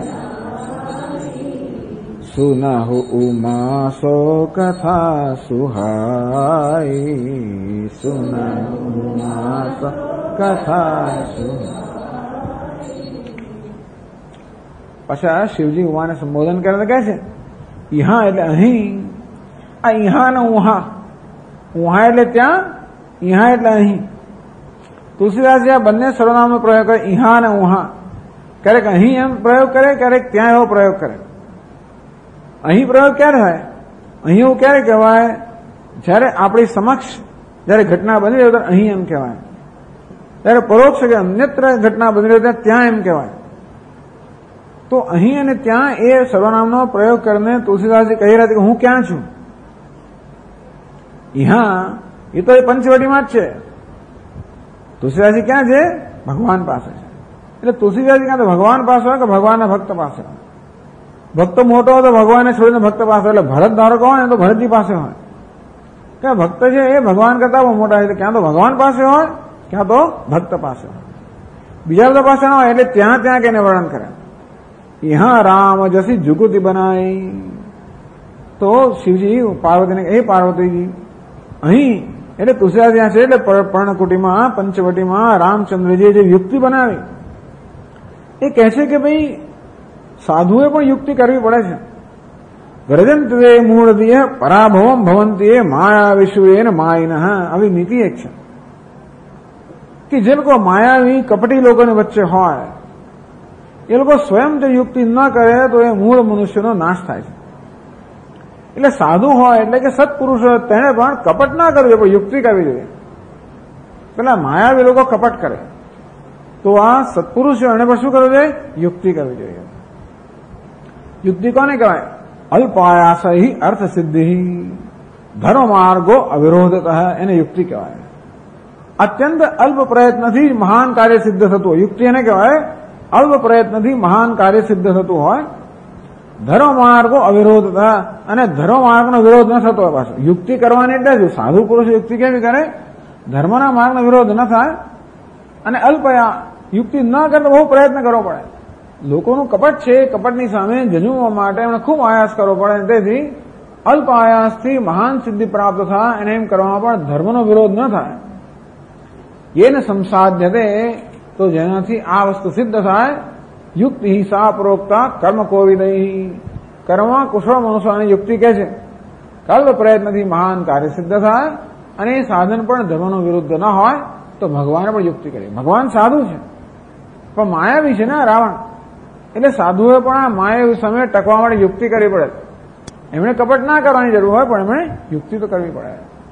સુનહુ ઉમા સો કથા સુહાઈ. સુનહુ ઉમા સો કથા સુહાઈ. પાછા શિવજી ઉમાને સંબોધન કરે કહે છે ઇહા એટલે અહીં. આ ઇહા ને ઉહા, ઉહા એટલે ત્યાં, ઇહા એટલે અહીં. તુલસીદાસજી આ બંને સર્વનામનો પ્રયોગ કરે, ઇહા અને ઉહા. ક્યારેક અહીં એમ પ્રયોગ કરે, ક્યારેક ત્યાં એવો પ્રયોગ કરે. અહીં પ્રયોગ ક્યારે થાય? અહીં એવું ક્યારે કહેવાય? જયારે આપણી સમક્ષ જયારે ઘટના બની રહી ત્યારે અહીં એમ કહેવાય. ત્યારે પરોક્ષ કે અન્યત્ર ઘટના બની રહી ત્યાં એમ કહેવાય. તો અહીં અને ત્યાં એ સર્વનામનો પ્રયોગ કરીને તુલસીદાસજી કહી રહ્યા છે કે હું ક્યાં છું. ઇહા એ તો એ પંચવટીમાં જ છે. તુલસીદાસજી ક્યાં છે? ભગવાન પાસે છે. એટલે તુલસીદાસજી ક્યાં તો ભગવાન પાસે હોય કે ભગવાનના ભક્ત પાસે હોય. ભક્ત મોટો હોય તો ભગવાનને છોડીને ભક્ત પાસે હોય. એટલે ભરત ધારકો હોય ને તો ભરતજી પાસે હોય. કે ભક્ત છે એ ભગવાન કરતા બહુ મોટા હોય. ક્યાં તો ભગવાન પાસે હોય, ક્યાં તો ભક્ત પાસે હોય. બીજા બધા પાસે ના હોય. એટલે ત્યાં ત્યાં કેને વર્ણન કરે. ઇહા રામ જસી જુગુતિ બનાઈ. તો શિવજી પાર્વતીને એ પાર્વતીજી અહીં એટલે તુલસીદાસ ત્યાં છે એટલે પર્ણકુટીમાં પંચવટીમાં રામચંદ્રજીએ જે યુક્તિ બનાવી એ કહે છે કે ભાઈ સાધુએ પણ યુક્તિ કરવી પડે છે. ગરજંતે મૂળદીય પરાભવમ ભવંતીએ માયા વિશ્વે માયિન. આવી નીતિ એક છે કે જે લોકો માયાવી કપટી લોકોની વચ્ચે હોય એ લોકો સ્વયં જો યુક્તિ ન કરે તો એ મૂળ મનુષ્યનો નાશ થાય છે. એટલે સાધુ હોય એટલે કે સત્પુરુષ હોય તેને પણ કપટ ના કરવું જોઈએ, પણ યુક્તિ કરવી જોઈએ. પેલા માયાવી લોકો કપટ કરે તો આ સત્પુરુષ એને પણ શું કરવું જોઈએ? યુક્તિ કરવી જોઈએ. યુક્તિ કોને કહેવાય? અલ્પાયાસ અર્થ સિદ્ધિ ધર્મ માર્ગો અવિરોધત એને યુક્તિ કહેવાય. અત્યંત અલ્પ પ્રયત્નથી મહાન કાર્ય સિદ્ધ થતું હોય યુક્તિ એને કહેવાય. અલ્પ પ્રયત્નથી મહાન કાર્ય સિદ્ધ થતું હોય. ધર્મ માર્ગો અવિરોધ અને ધર્મ માર્ગનો વિરોધ ન થતો હોય. પાછો યુક્તિ કરવાની એટલે શું? સાધુ પુરુષ યુક્તિ કેવી કરે? ધર્મના માર્ગનો વિરોધ ન થાય અને અલ્પયા યુક્તિ ન કરે તો બહુ પ્રયત્ન કરવો પડે. લોકોનું કપટ છે, કપટની સામે જજુમવા માટે એમને ખૂબ આયાસ કરવો પડે. તેથી અલ્પ આયાસથી મહાન સિદ્ધિ પ્રાપ્ત થાય અને એમ કરવામાં પણ ધર્મનો વિરોધ ન થાય. એને સંસાધ્યતે તો જેનાથી આ વસ્તુ સિદ્ધ થાય. યુક્તિ સા પ્રોક્તા કર્મ કોવિદય. કર્મ કુશળ મનુષ્યની યુક્તિ કહે છે. કલ્પ પ્રયત્નથી મહાન કાર્ય સિદ્ધ થાય અને એ સાધન પણ ધર્મનો વિરુદ્ધ ન હોય તો ભગવાને પણ યુક્તિ કરી. ભગવાન સાધુ છે પણ માયાવી છે ને રાવણ. એટલે સાધુએ પણ આ માયાવી સામે ટકવા માટે યુક્તિ કરવી પડે. એમણે કપટ ના કરવાની જરૂર હોય પણ એમણે યુક્તિ તો કરવી પડે.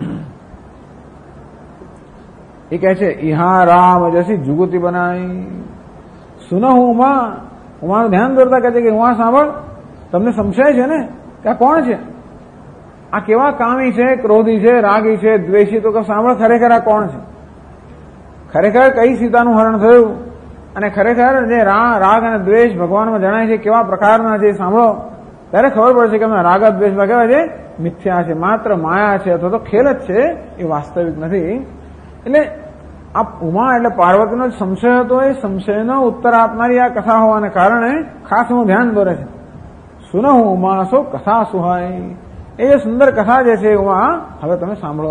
એ કહે છે ઇહા રામ જસી જુગુતિ બનાઈ. સુનો હું ઉમાનું ધ્યાન દોરતા કહે છે કે ઉમા સાંભળ, તમને સંશય છે ને કે આ કોણ છે? આ કેવા કામી છે, ક્રોધી છે, રાગી છે, દ્વેષી? તો કે સાંભળ ખરેખર આ કોણ છે? ખરેખર કઈ સીતાનું હરણ થયું અને ખરેખર જે રાગ અને દ્વેષ ભગવાનમાં જણાય છે કેવા પ્રકારના છે સાંભળો ત્યારે ખબર પડશે કે રાગ દ્વેષમાં કેવા છે? મિથ્યા છે, માત્ર માયા છે અથવા તો ખેલ જ છે, એ વાસ્તવિક નથી. એટલે આ ઉમા એટલે પાર્વતીનો સંશય હતો એ સંશયનો ઉત્તર આપનારી આ કથા હોવાને કારણે ખાસ હું ધ્યાન દોરે છે. સુનો હું ઉમા સો કથા સુહાય. એ જે સુંદર કથા જે છે ઉમા હવે તમે સાંભળો.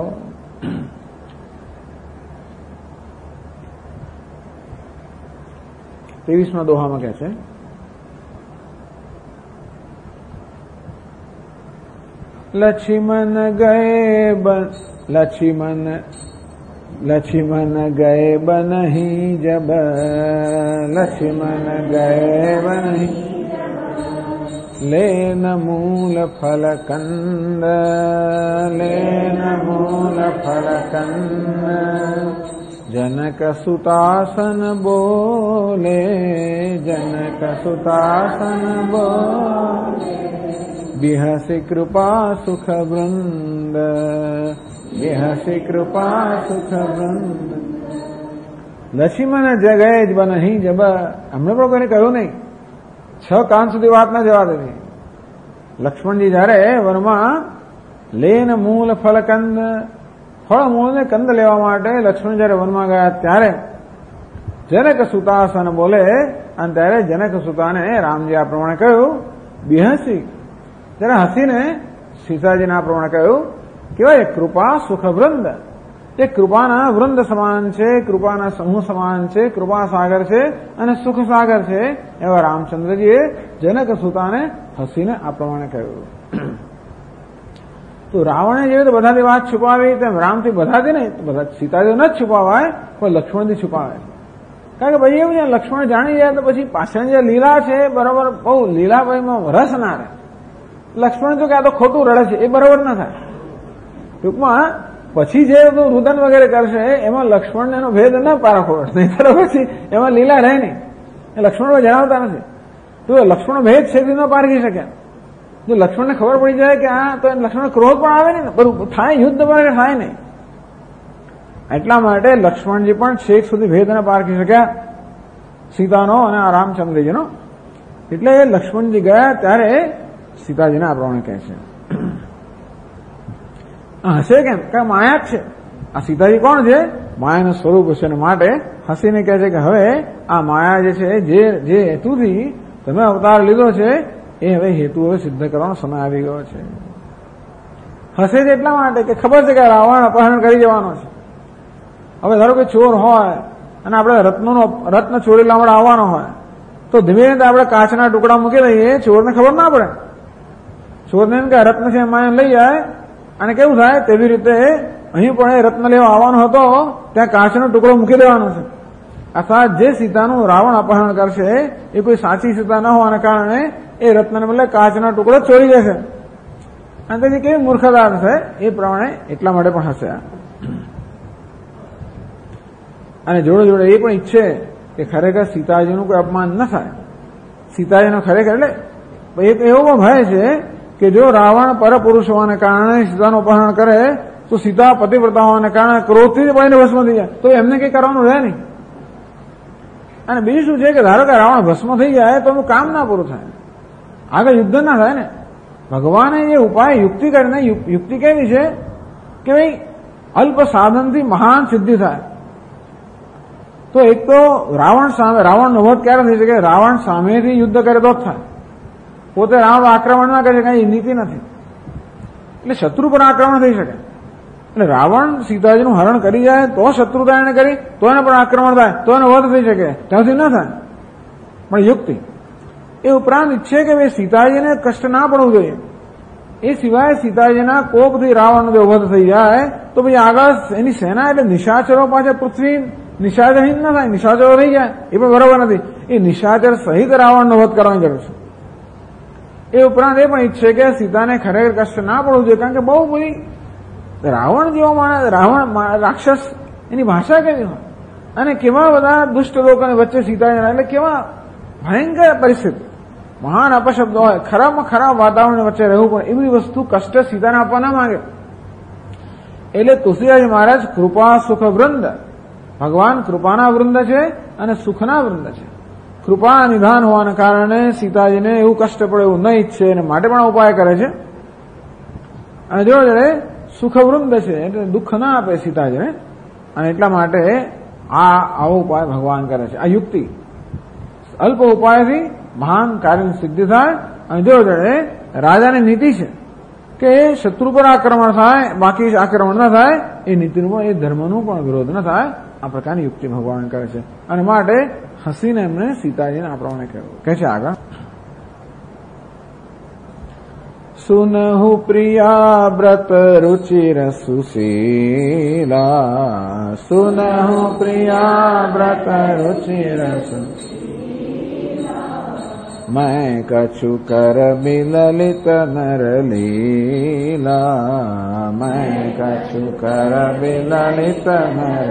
23મા દોહામાં કહે છે લક્ષ્મણ लक्ष्मण गए बनहि जब, लक्ष्मण गए बनहि लेन मूल फल कंद, लेन मूल फल कंद। जनक सुतासन बोले, जनक सुतासन बोले, बिहसि कृपा सुख वृंद, बिहसि कृपा सुख वृंद। લક્ષ્મણ જગય જ બનહિ જબ, હમણે પણ કોઈને કહ્યું નહીં, 6 કાન સુધી વાત ના જવા દેતી. લક્ષ્મણજી જયારે વનમાં લેન મૂલ ફલ કંદ, ફળ મૂળ ને કંદ લેવા માટે લક્ષ્મણ જયારે વનમાં ગયા ત્યારે જનક સુતાસન બોલે, અને ત્યારે જનક સુતાને રામજી આ પ્રમાણે કહ્યું, બિહસી, ત્યારે હસીને સીતાજીને આ પ્રમાણે કહ્યું, કેવાય કૃપા સુખ વૃંદ, એ કૃપાના વૃંદ સમાન છે, કૃપાના સમૂહ સમાન છે, કૃપા સાગર છે અને સુખ સાગર છે, એવા રામચંદ્રજીએ જનક સુતાને હસીને આ પ્રમાણે કહ્યું. તો રાવણે જેવી રીતે બધાથી વાત છુપાવી તેમ રામથી બધાથી નહીં, બધા સીતાજી ન જ છુપાવાય પણ લક્ષ્મણથી છુપાવે. કારણ કે પછી એવું છે, લક્ષ્મણ જાણી જાય તો પછી પાછળ જે લીલા છે બરાબર બહુ લીલાભાઈમાં રસ ના રહે. લક્ષ્મણ તો કે આ તો ખોટું રડે છે એ બરાબર ના થાય. ટૂંકમાં પછી જે રુદન વગેરે કરશે એમાં લક્ષ્મણને એનો ભેદ ન પારખવો, નહીં પછી એમાં લીલા રહે નહીં. એ લક્ષ્મણ જણાવતા નથી, તો લક્ષ્મણ ભેદ છે ન પારખી શકે. જો લક્ષ્મણને ખબર પડી જાય કે આ તો લક્ષ્મણ ક્રોધ પણ આવે ને, બરું થાય યુદ્ધ વગેરે થાય નહીં. એટલા માટે લક્ષ્મણજી પણ છેક સુધી ભેદ ન પારખી શક્યા સીતાનો અને આ રામચંદ્રજીનો. એટલે લક્ષ્મણજી ગયા ત્યારે સીતાજીને આ પ્રમાણે કહે છે, હશે કેમ કે માયા જ છે. આ સીતાજી કોણ છે? માયાનું સ્વરૂપ છે, અને માટે હસીને કહે છે કે હવે આ માયા જે છે જે હેતુથી તમે અવતાર લીધો છે એ હવે હેતુ હવે સિદ્ધ કરવાનો સમય આવી ગયો છે. હસે છે એટલા માટે કે ખબર છે કે રાવણ અપહરણ કરી જવાનો છે. હવે ધારો કે ચોર હોય અને આપણે રત્ન ચોરી લાવવા આવવાનો હોય તો ધીમે ધીમે આપણે કાચના ટુકડા મૂકી દઈએ, ચોરને ખબર ના પડે. ચોરને એમ કે રત્ન છે એમાં લઈ જાય, અને કેવું થાય તેવી રીતે અહીં પણ એ રત્ન લેવા આવવાનો હતો ત્યાં કાચનો ટુકડો મૂકી દેવાનો છે. અર્થાત જે સીતાનું રાવણ અપહરણ કરશે એ કોઈ સાચી સીતા ન હોવાના કારણે એ રત્નને બદલે કાચનો ટુકડો ચોરી જશે. અને તેથી કેવી મૂર્ખતા થશે એ પ્રમાણે એટલા માટે પણ હશે. અને જોડે જોડે એ પણ ઈચ્છે કે ખરેખર સીતાજીનું કોઈ અપમાન ન થાય. સીતાજીનો ખરેખર એટલે એક એવો પણ ભય છે કે જો રાવણ પરપુરુષ હોવાને કારણે સીતાનું અપહરણ કરે તો સીતા પતિવ્રતા હોવાને કારણે ક્રોધથી ભાઈને ભસ્મ થઈ જાય તો એમને કંઈ કરવાનું રહે નહીં. અને બીજું શું છે કે ધારો કે રાવણ ભસ્મ થઈ જાય તો એનું કામ ના પૂરું થાય, આગળ યુદ્ધ ના થાય ને. ભગવાને જે ઉપાય યુક્તિ કરીને, યુક્તિ કેવી છે કે ભાઈ અલ્પ સાધનથી મહાન સિદ્ધિ થાય. તો એક તો રાવણનો વધ ક્યારે થઈ શકે? રાવણ સામેથી યુદ્ધ કરે તો જ થાય. પોતે રાવણ આક્રમણ ના કરે કઈ નીતિ નથી, એટલે શત્રુ પર આક્રમણ થઈ શકે. એટલે રાવણ સીતાજીનું હરણ કરી જાય તો શત્રુતા એને કરી તો એને પણ આક્રમણ થાય તો એનો વધ થઈ શકે, ત્યાંથી ન થાય. પણ યુક્તિ એ ઉપરાંત ઈચ્છે કે ભાઈ સીતાજીને કષ્ટ ના પડવું જોઈએ. એ સિવાય સીતાજીના કોપથી રાવણનો જો વધ થઈ જાય તો પછી આગળ એની સેના એટલે નિશાચરો પાછળ પૃથ્વી નિશાચરહીન ન થાય, નિશાચરો થઈ જાય એ પણ બરોબર નથી. એ નિશાચર સહિત રાવણનો વધ કરવાની જરૂર છે. એ ઉપરાંત એ પણ ઈચ્છે કે સીતાને ખરેખર કષ્ટ ના પડવું જોઈએ, કારણ કે બહુ બધી રાવણ જેવો માણસ, રાક્ષસ એની ભાષા કેવી હોય અને કેવા બધા દુષ્ટ લોકોની વચ્ચે સીતાજીના એટલે કેવા ભયંકર પરિસ્થિતિ, મહાન અપશબ્દ હોય, ખરાબમાં ખરાબ વાતાવરણ વચ્ચે રહેવું પણ એ બધી વસ્તુ કષ્ટ સીતાને આપવા ના માંગે. એટલે તુલસીદાસ મહારાજ કૃપા સુખ વૃંદ, ભગવાન કૃપાના વૃંદ છે અને સુખના વૃંદ છે. કૃપા નિધાન હોવાના કારણે સીતાજીને એવું કષ્ટ પડે એવું ન ઈચ્છે અને માટે પણ ઉપાય કરે છે. અને જોડે સુખવૃંદ છે એટલે દુઃખ ના આપે સીતાજીને, અને એટલા માટે આવો ઉપાય ભગવાન કરે છે. આ યુક્તિ અલ્પ ઉપાયથી મહાન કાર્યની સિદ્ધિ થાય. અને જોડે રાજાની નીતિ છે કે શત્રુ પર આક્રમણ થાય બાકી આક્રમણ ન થાય, એ નીતિનું એ ધર્મનું પણ વિરોધ ન થાય. આ પ્રકારની યુક્તિ ભગવાન કરે છે. અને માટે હસીને એમને સીતાજીને આ પ્રમાણે કહ્યું. કહે છે આગળ, सुनहु प्रिया व्रत रुचिर सुशीला, सुनहु प्रिया व्रत रुचिर सुशीला, मैं कछु कर बिललित नर लीला, मैं कछु कर बिललित नर,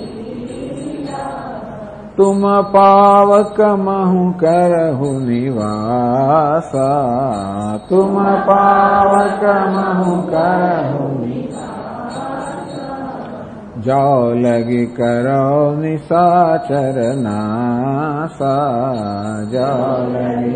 तुम पावक महु करहु निवासा, तुम पावक महु करहु निवासा, जाओ लगी करो निशाचर नासा, जाओ लगी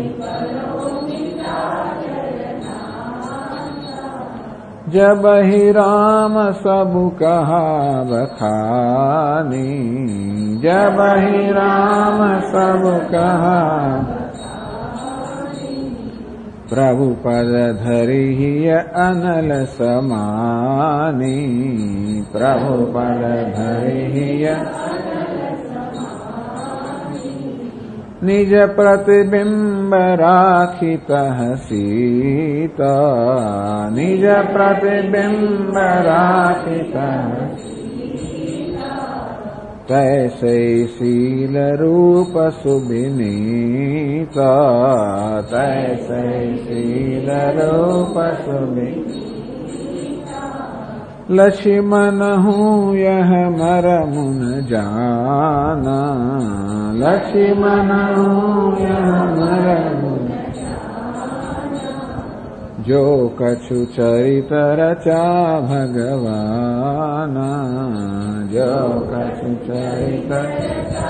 जब ही राम सबु कहा बखानी, जब ही राम सबु कहा, प्रभु पद धरि अनल समानी, प्रभु पद धरि निज प्रतिबिंब राखित सीता, निज प्रतिबिंब राखित, तैसे शील रूप सुबिनीता, तैसे शील रूप सुबिनीता, लक्ष्मण हूँ यह मरमुन जाना, लक्ष्मण हूँ यह मरमुन जाना, जो कछु चरित रचा भगवाना, जो कछु चरित रचा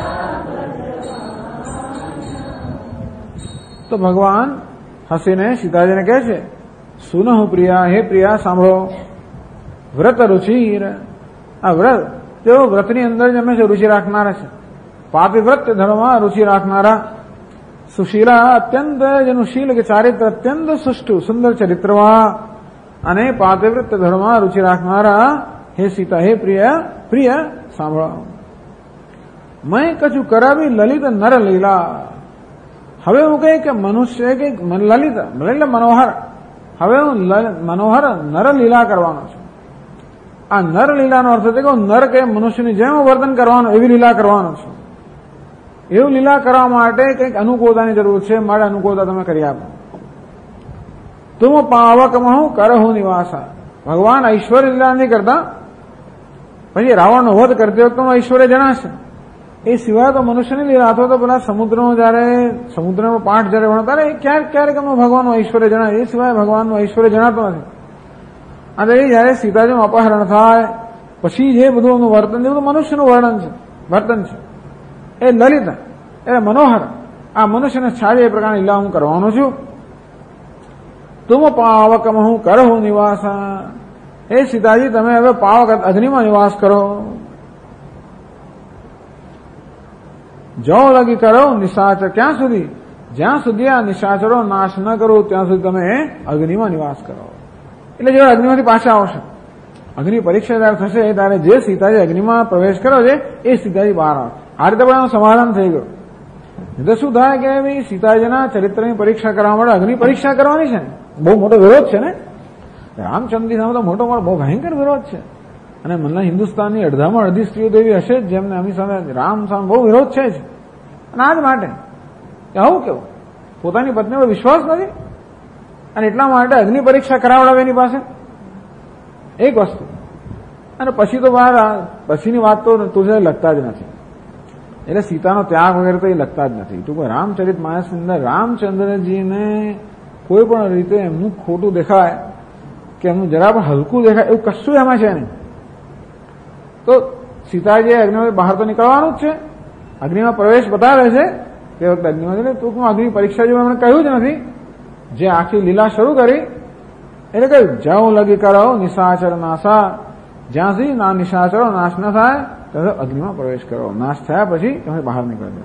भगवाना। तो भगवान हसीने सीताजी ने कहे छे, सुनहु प्रिया, हे प्रिया सांभळो, વ્રત રુચિર, આ વ્રત તેઓ વ્રતની અંદર જ હંમેશા રુચિ રાખનારા છે. પાપી વ્રત ધર્મમાં રુચિ રાખનારા, સુશીલા અત્યંત જેનું શીલ કે ચારિત્ર અત્યંત સુષ્ઠુ સુંદર ચરિત્રવા અને પાતિવ્રત ધર્મમાં રુચિ રાખનારા હે સીતા, હે પ્રિય પ્રિય સાંભળો. મેં કછું કરાવી લલિત નર લીલા. હવે હું કહી કે મનુષ્ય કે લલિત એટલે મનોહર, હવે હું મનોહર નર લીલા કરવાનો છું. આ નર લીલાનો અર્થ છે કે નર કે મનુષ્યની જેમ વર્તન કરવાનું, એવી લીલા કરવાનો છું. એવું લીલા કરવા માટે કંઈક અનુકૂળતાની જરૂર છે, મારે અનુકૂળતા તમે કરી આપો. તુમ પાવકમહુ કરહુ નિવાસા. ભગવાન ઐશ્વર્ય લીલા નથી કરતા, પછી રાવણનો વધ કરતી વખતે ઐશ્વર્ય જણાશે. એ સિવાય તો મનુષ્યની લીલા, અથવા તો પેલા સમુદ્રનો જયારે સમુદ્રનો પાઠ જયારે ભણતા ને ક્યારેક ક્યારેક અમે ભગવાનનું ઐશ્વર્ય જણાય, એ સિવાય ભગવાનનું ઐશ્વર્ય જણાતો નથી. અને એ જયારે સીતાજીનું અપહરણ થાય પછી જે બધું એમનું વર્તન છે, બધું મનુષ્યનું વર્તન છે. એ લલિત એ મનોહર, આ મનુષ્યને છાજે એ પ્રકારની લીલા હું કરવાનો છું. તુમ પાવકમ હું કરહુ નિવાસા. એ સીતાજી તમે હવે પાવક અગ્નિમાં નિવાસ કરો. જો લગી કરો નિશાચર, ક્યાં સુધી? જ્યાં સુધી આ નિશાચરો નાશ ન કરો ત્યાં સુધી તમે અગ્નિમાં નિવાસ કરો. એટલે જો અગ્નિમાંથી પાછા આવશે, અગ્નિ પરીક્ષા જયારે થશે ત્યારે જે સીતાજી અગ્નિમાં પ્રવેશ કર્યો છે એ સીતાજી બહાર આવે. આ રીતે પણ એનું સમાધાન થઈ ગયું. એટલે શું થાય કે ભાઈ સીતાજીના ચરિત્રની પરીક્ષા કરવા માટે અગ્નિ પરીક્ષા કરવાની છે ને, બહુ મોટો વિરોધ છે ને. રામચંદ્રની સામે તો મોટો બહુ ભયંકર વિરોધ છે. અને મને હિન્દુસ્તાનની અડધામાં અડધી સ્ત્રીઓ તો એવી હશે જ જેમને આમની સામે રામ સામે બહુ વિરોધ છે જ. અને આ જ માટે આવું કેવું પોતાની પત્ની પર વિશ્વાસ નથી અને એટલા માટે અગ્નિ પરીક્ષા કરાવડાવે એની પાસે એક વસ્તુ. અને પછી તો બહાર પછીની વાત તો તુલસી લખતા જ નથી. એટલે સીતાનો ત્યાગ વગેરે તો એ લખતા જ નથી. ટૂંકમાં રામચરિત માનસની અંદર રામચંદ્રજીને કોઈ પણ રીતે એમનું ખોટું દેખાય કે એમનું જરા પણ હલકું દેખાય એવું કશું એમાં છે નહીં. તો સીતાજી અગ્નિમાંથી બહાર તો નીકળવાનું જ છે, અગ્નિમાં પ્રવેશ બતાવે છે તે વખતે અગ્નિમાં ટૂંકમાં અગ્નિ પરીક્ષા જેવું એમણે કહ્યું જ નથી. જે આખી લીલા શરૂ કરી એટલે કહ્યું જ્યાં લગી કરાવો નિશાચર નાશા, જ્યાં સુધી ના નિશાચરો નાશ ન થાય ત્યાં અગ્નિમાં પ્રવેશ કરો. નાશ થયા પછી તમે બહાર નીકળજો.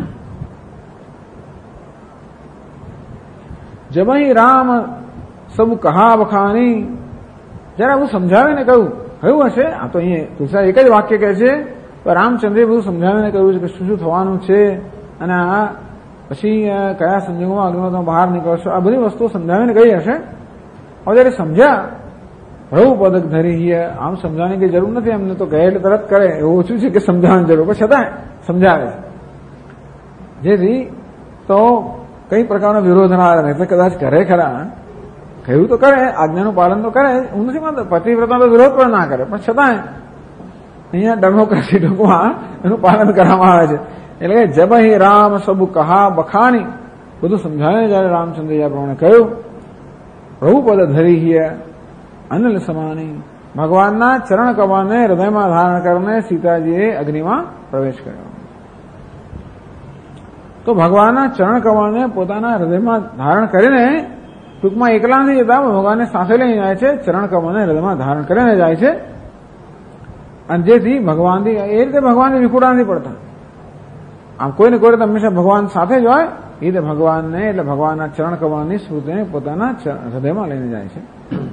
જબહી રામ સબ કહા બખાની. જયારે બધું સમજાવીને કહ્યું હશે, આ તો અહીંયા તુલસા એક જ વાક્ય કહે છે, રામચંદ્રે બધું સમજાવીને કહ્યું છે કે શું શું થવાનું છે અને આ પછી કયા સંજોગોમાં અગ્નિમાં તમે બહાર નીકળશો, આ બધી વસ્તુઓ સમજાવીને કહી હશે. હવે જયારે સમજ્યા પ્રભુ પદક ધરી આમ સમજાવવાની કઈ જરૂર નથી, એમને તો કહે એટલે તરત કરે એવું ઓછું છે કે સમજાવવાની જરૂર, પણ છતાં સમજાવે છે, જેથી તો કઈ પ્રકારનો વિરોધ ના આવે, એટલે કદાચ કરે ખરા, કહ્યું તો કરે, આજ્ઞાનું પાલન તો કરે, હું નથી માનતો પતિવ્રતા તો વિરોધ પણ ના કરે, પણ છતાંય અહીંયા ડેમોક્રેસી ટૂંકમાં એનું પાલન કરવામાં આવે છે. એટલે કે જબ હિ રામ સબુ કહા બખાણી, બધું સમજાવે જયારે રામચંદ્રજી આ પ્રમાણે કહ્યું. પ્રભુ પદ ધરી અનલ સમાની, ભગવાનના ચરણ કમળને હૃદયમાં ધારણ કરીને સીતાજીએ અગ્નિમાં પ્રવેશ કર્યો. તો ભગવાનના ચરણ કમળને પોતાના હૃદયમાં ધારણ કરીને ટૂંકમાં એકલા નથી જતા, ભગવાનને સાથે લઈને જાય છે, ચરણ કમળને હૃદયમાં ધારણ કરીને જાય છે. અને જેથી ભગવાનથી એ રીતે ભગવાનને વિખુડા નથી પડતા. આમ કોઈને કોઈ રીતે હંમેશા ભગવાન સાથે જ હોય, એ રીતે ભગવાનને એટલે ભગવાનના ચરણ કમળની સ્મૃતિને પોતાના હૃદયમાં લઈને જાય છે.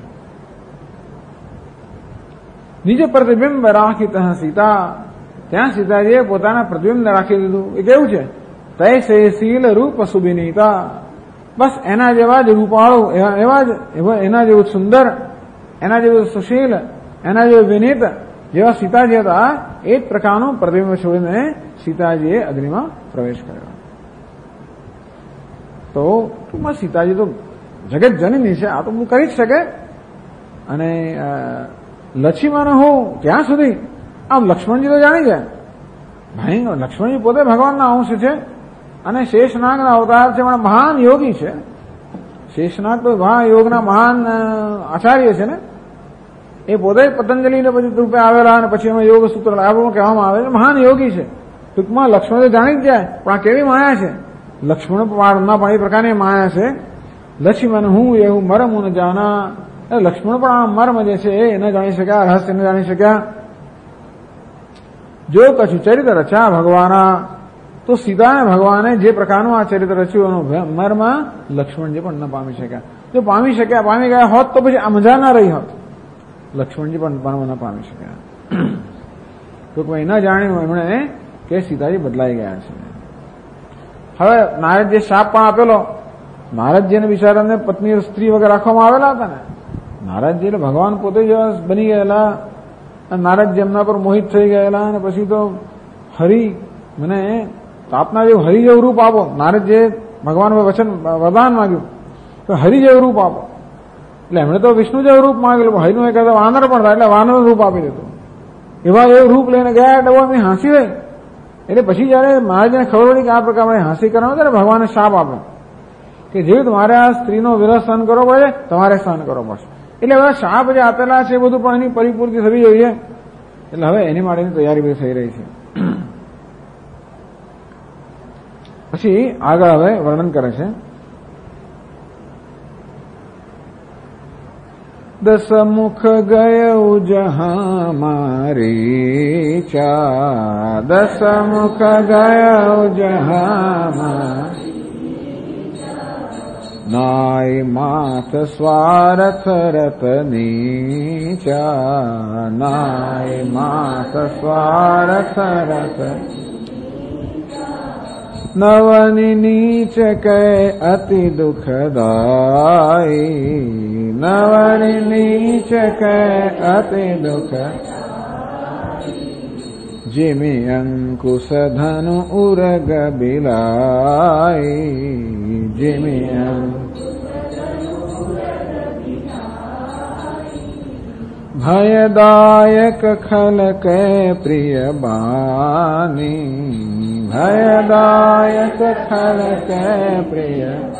નિજ પ્રતિબિંબ રાખી તહ સીતા, ત્યાં સીતાજીએ પોતાના પ્રતિબિંબને રાખી દીધું. એ કેવું છે? તૈસે શીલ રૂપ સુબિનીતા, બસ એના જેવા જ રૂપાળું, એના જેવું સુંદર, એના જેવું સુશીલ, એના જેવું વિનીત જેવા સીતાજી હતા, એ જ પ્રકારનું પ્રતિબિંબ છોડીને સીતાજીએ અગ્નિમાં પ્રવેશ કર્યો. તો ટૂંકમાં સીતાજી તો જગત જનની છે, આ તો હું કરી જ શકે. અને લક્ષ્મીમાને હું ત્યાં સુધી આમ લક્ષ્મણજી તો જાણી જાય, ભાઈ લક્ષ્મણજી પોતે ભગવાનના અંશ છે અને શેષનાગના અવતાર છે, પણ મહાન યોગી છે. શેષનાગ તો યોગના મહાન આચાર્ય છે ને, એ પોતે પતંજલિને પછી રૂપે આવેલા અને પછી એમાં યોગ સૂત્ર લાવવામાં કહેવામાં આવે છે, મહાન યોગી છે. ટૂંકમાં લક્ષ્મણ તો જાણી જ જાય, પણ આ કેવી માયા છે, લક્ષ્મણ પણ એ પ્રકારની માયા છે. લક્ષ્મણ હું એવું મરમ ન જાના, લક્ષ્મણ પણ આ મર્મ જે છે એ ન જાણી શક્યા, રહસ્ય ન જાણી શક્યા. જો કશું ચરિત્ર રચ્યા ભગવાના, તો સીતાને ભગવાને જે પ્રકારનું આ ચરિત્ર રચ્યું એનો મર્મ લક્ષ્મણજી પણ ન પામી શક્યા. જો પામી ગયા હોત તો પછી આ મજા ના રહી હોત. લક્ષ્મણજી પણ ન પામી શક્યા. ટૂંકમાં ન જાણ્યું એમણે કે સીતાજી બદલાઈ ગયા છે. હવે નારદજીએ શાપ પણ આપેલો. નારદજીને બિચારાને પત્ની સ્ત્રી વગર રાખવામાં આવેલા હતા ને. નારદજી એટલે ભગવાન પોતે જ બની ગયેલા, નારદજી એમના પર મોહિત થઈ ગયેલા, અને પછી તો હરિ મને તાપના જેવું હરિ જેવું રૂપ આપો. નારદજીએ ભગવાન વચન વરદાન માંગ્યું તો હરિ જેવું રૂપ આપો. એટલે એમણે તો વિષ્ણુ જેવું રૂપ માંગેલું, હરિનું એક વાનર પણ થાય એટલે વાનર રૂપ આપી દીધું. એવા એવું રૂપ લઈને ગયા એટલે એમની હાંસી થઈ. એટલે પછી જયારે મહારાજને ખબર પડી કે આ પ્રકારે હાંસી કરવાનું ત્યારે ભગવાને શાપ આપ્યો કે જેવું તમારે આ સ્ત્રીનો વિરહ સહન કરવો પડે, તમારે સહન કરવો પડશે. એટલે હવે શાપ જે આપેલા છે બધું પણ એની પરિપૂર્તિ થવી જોઈએ. એટલે હવે એની માટેની તૈયારી બધી થઈ રહી છે. પછી આગળ હવે વર્ણન કરે છે. દસ મુખ ગયો જહા મારી ચા, દસ મુખ ગયો જહા નાય માથ સ્વાર્થ રત નીચા, નાય માથ સ્વાર્થ રત નવની નીચ કહે અતિ દુઃખદાયી, નવની નીચ કહે અતિ દુઃખ जिमि अंकुश धनु उरग बिलाई, जिमि भयदायक खल के प्रिय बानी, भयदायक खल के प्रिय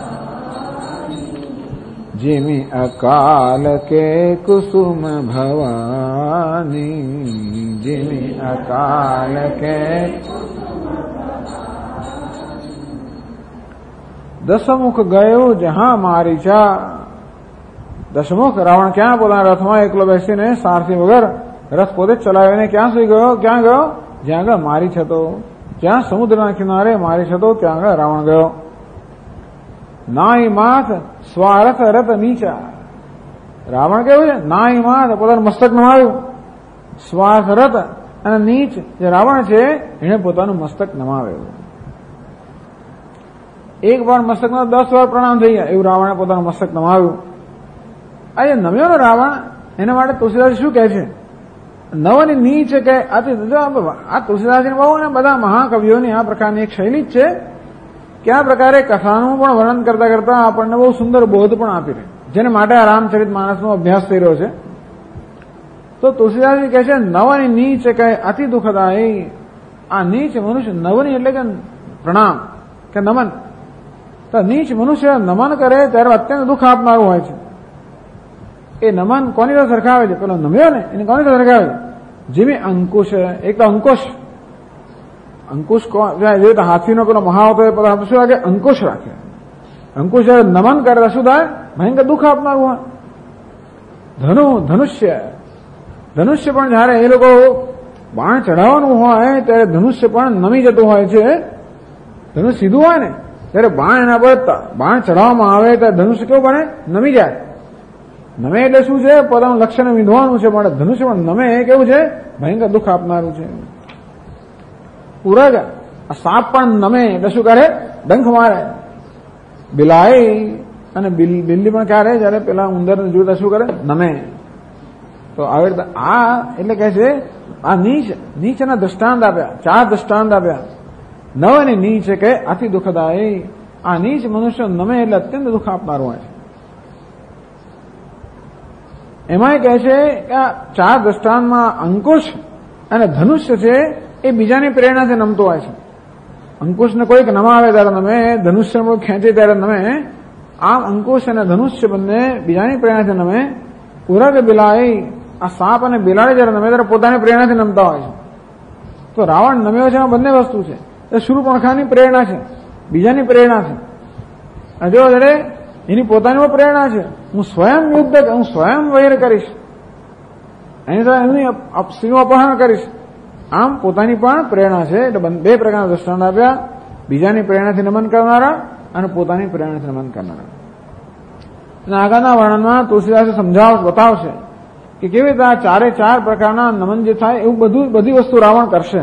जिमि अकाल के कुसुम भवानी, जिमि अकाल के दशमुख गयो जहां मारीचा. દશમુખ રાવણ ક્યાં પોતાના રથમાં એકલો બેસીને સારથી વગર રથ પોતે ચલાવીને ક્યાં સુધી ગયો? ક્યાં ગયો? જ્યાં આગળ મારીચ હતો, જ્યાં સમુદ્રના કિનારે મારીચ હતો ત્યાં આગળ રાવણ ગયો. નાઈ માથ સ્વારથ રથ નીચા. રાવણ કેવું છે? નાઈ માથ પોતાનું મસ્તક નમાવ્યું, સ્વાર્થ રથ અને નીચ જે રાવણ છે એને પોતાનું મસ્તક નમાવ્યું. એક વાર મસ્તકમાં 10 વાર પ્રણામ થઈ ગયા એવું રાવણે પોતાનું મસ્તક નમાવ્યું. આ જે નમ્યો ને રાવણ, એના માટે તુલસીદાસ શું કહે છે? નવની નીચ કે અતિ. આ તુલસીદાસની બહુ ને બધા મહાકવિઓની આ પ્રકારની એક શૈલી જ છે કે આ પ્રકારે કથાનું પણ વર્ણન કરતા કરતા આપણને બહુ સુંદર બોધ પણ આપી રહે, જેને માટે આ રામચરિત માનસનો અભ્યાસ થઈ રહ્યો છે. તો તુલસીદાસજી કહે છે નવની નીચ કે અતિ દુઃખદાયી. આ નીચ મનુષ્ય, નવની એટલે કે પ્રણામ કે નમન, તો નીચ મનુષ્ય નમન કરે ત્યારે અત્યંત દુઃખ આપનારું હોય છે. એ નમન કોની સાથે સરખાવે છે? પેલો નમ્યો ને એને કોની સાથે સરખાવે છે? જેવી અંકુશ. એક તો અંકુશ, અંકુશ જે હાથીનો પેલો મહાવતો શું રાખે? અંકુશ રાખે. અંકુશ જયારે નમન કરે શું થાય? ભયંકર દુઃખ આપનારું હોય. ધનુષ્ય, ધનુષ્ય પણ જયારે એ લોકો બાણ ચઢાવવાનું હોય ત્યારે ધનુષ્ય પણ નમી જતું હોય છે. ધનુષ સીધું હોય ને ત્યારે બાણ એના પર બાણ ચઢાવવામાં આવે ત્યારે ધનુષ્ય કેવું બને? નમી જાય. નમે એટલે શું છે? પોતાનું લક્ષ્યને વિંધવાનું છે, પણ ધનુષ્ય પણ નમે એ કેવું છે? ભયંકર દુઃખ આપનારું છે. પૂરગ, આ સાપ પણ નમે એટલે શું કરે? ડંખ મારે. બિલાઈ અને બિલ્લી પણ ક્યારે? જયારે પેલા ઉંદર જોતા શું કરે? નમે. તો આવી રીતે આ એટલે કહે છે આ નીચના દ્રષ્ટાંત આપ્યા, 4 દ્રષ્ટાંત આપ્યા. નવ અને નીચ કે અતિ દુઃખદાયી. આ નીચ મનુષ્ય નમે એટલે અત્યંત દુઃખ આપનારું હોય છે. એમાં કહે છે કે આ 4 દ્રષ્ટાંતમાં અંકુશ અને ધનુષ્ય છે એ બીજાની પ્રેરણાથી નમતો હોય છે. અંકુશને કોઈક નમાવે ત્યારે નમે, ધનુષ્ય ખેંચે ત્યારે નમે. આમ અંકુશ અને ધનુષ્ય બંને બીજાની પ્રેરણાથી નમે. ઉરગ બિલાઈ, આ સાપ અને બિલાડી જયારે નમે ત્યારે પોતાની પ્રેરણાથી નમતા હોય છે. તો રાવણ નમ્યો છે એમાં બંને વસ્તુ છે. એ શૂર્પણખાની પ્રેરણા છે, બીજાની પ્રેરણા છે. જો જડે એની પોતાની પ્રેરણા છે, હું સ્વયં યુદ્ધ, હું સ્વયં વૈર કરીશ, એની સ્ત્રીનું અપહરણ કરીશ. આમ પોતાની પણ પ્રેરણા છે. એટલે 2 પ્રકારના દ્રષ્ટાંત આપ્યા, બીજાની પ્રેરણાથી નમન કરનારા અને પોતાની પ્રેરણાથી નમન કરનારા. અને આગળના વર્ણનમાં તુલસીદાસે બતાવશે કે કેવી રીતે આ 4 પ્રકારના નમન જે થાય એવું બધી વસ્તુ રાવણ કરશે.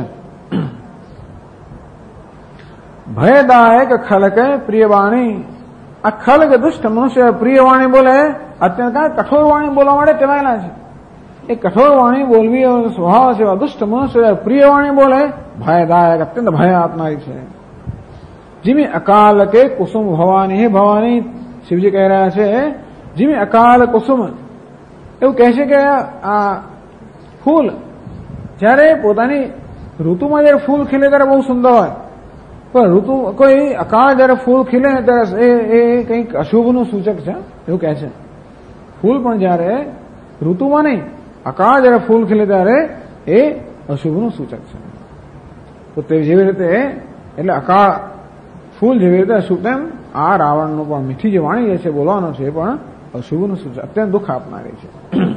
ભયદાયક ખલકે પ્રિય વાણી. આ ખલક દુષ્ટ મનુષ્ય પ્રિય વાણી બોલે, અત્યંત કઠોર વાણી બોલવા માટે ટેવાયેલા છે. એ કઠોર વાણી બોલવી સ્વભાવ છે. દુષ્ટ મનુષ્ય પ્રિય વાણી બોલે, ભયદાયક અત્યંત ભય આપનારી છે. જીમી અકાલ કે કુસુમ ભવાની. હે ભવાની, શિવજી કહી રહ્યા છે, જીમી અકાલ કુસુમ. એવું કહે છે કે આ ફૂલ જયારે પોતાની ઋતુમાં જયારે ફૂલ ખીલે ત્યારે બહુ સુંદર હોય, પણ ઋતુ કોઈ અકાળ જયારે ફૂલ ખીલે ને ત્યારે એ કંઈક અશુભનું સૂચક છે એવું કહે છે. ફૂલ પણ જયારે ઋતુમાં નહીં, અકાળ જયારે ફૂલ ખીલે ત્યારે એ અશુભનું સૂચક છે. તો તે જેવી રીતે એટલે અકાળ ફૂલ જેવી રીતે અશુભ, તેમ આ રાવણનું પણ મીઠી જે વાણી જે છે બોલવાનો છે એ પણ અશુભનું સૂચક, અત્યંત દુઃખ આપનારી છે.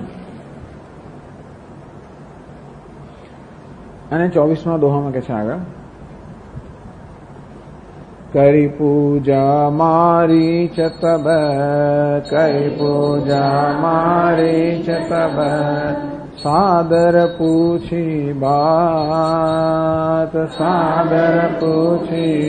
અને 24મા દોહામાં કે છે આગળ, કરી પૂજા મારી ચ તબ, કરી પૂજા મારી ચ તબ, સાદર પૂછી બાત, સાદર પૂછી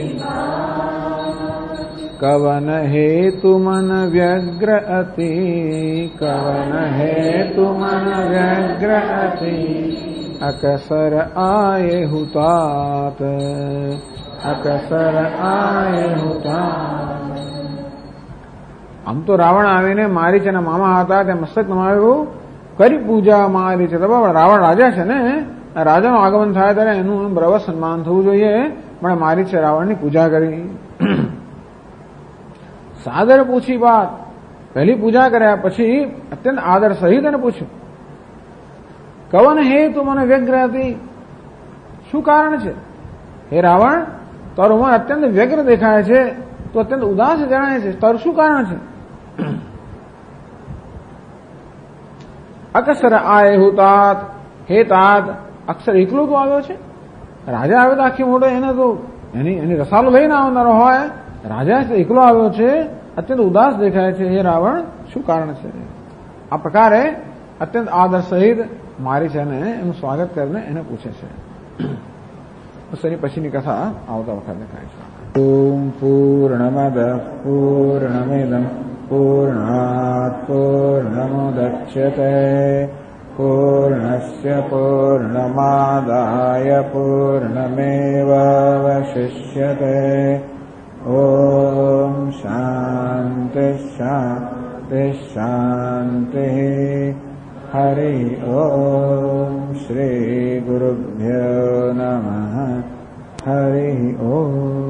કવન હેતુ મન વ્યગ્ર અતિ, કવન હેતુ મન વ્યગ્ર અતિ, અકસર આયે હુતાત, અકસર આયે હુતાત. આમ તો રાવણ આવીને મારી છે, મામા હતા તે મસ્તક નમાવ્યું, કરી પૂજા મારી છે. રાવણ રાજા છે ને, રાજાનું આગમન થાય ત્યારે એનું બરાબર સન્માન થવું જોઈએ, પણ મારી છે રાવણની પૂજા કરી. સાદર પૂછી બાત, પહેલી પૂજા કર્યા પછી અત્યંત આદર સહિત એને પૂછ્યું, કવન હે તું મને વ્યગ્ર હતી, શું કારણ છે? હે રાવણ, તારું મન અત્યંત વ્યગ્ર દેખાય છે, તો અત્યંત ઉદાસ જણાય છે, તારું શું કારણ છે? અકસર આય હું તાત, હે તાત, અક્ષર એકલો તો આવ્યો છે? રાજા આવે તો આખી મોટો એને તો એની રસાલો લઈને આવનારો હોય, રાજા એકલો આવ્યો છે, અત્યંત ઉદાસ દેખાય છે, હે રાવણ શું કારણ છે? આ પ્રકારે અત્યંત આદર સહિત મારી છે ને એનું સ્વાગત કરીને એને પૂછે છે. એની પછીની કથા આવતા વખતે થાય છે. ઓમ પૂર્ણમદ પૂર્ણમિદં पूर्णात् पूर्णमुदच्यते पूर्णस्य पूर्णमादाय पूर्णमेवावशिष्यते ॐ शान्ति शान्ति शान्तिः हरि ओम श्री गुरुभ्यो नमः हरि ओम।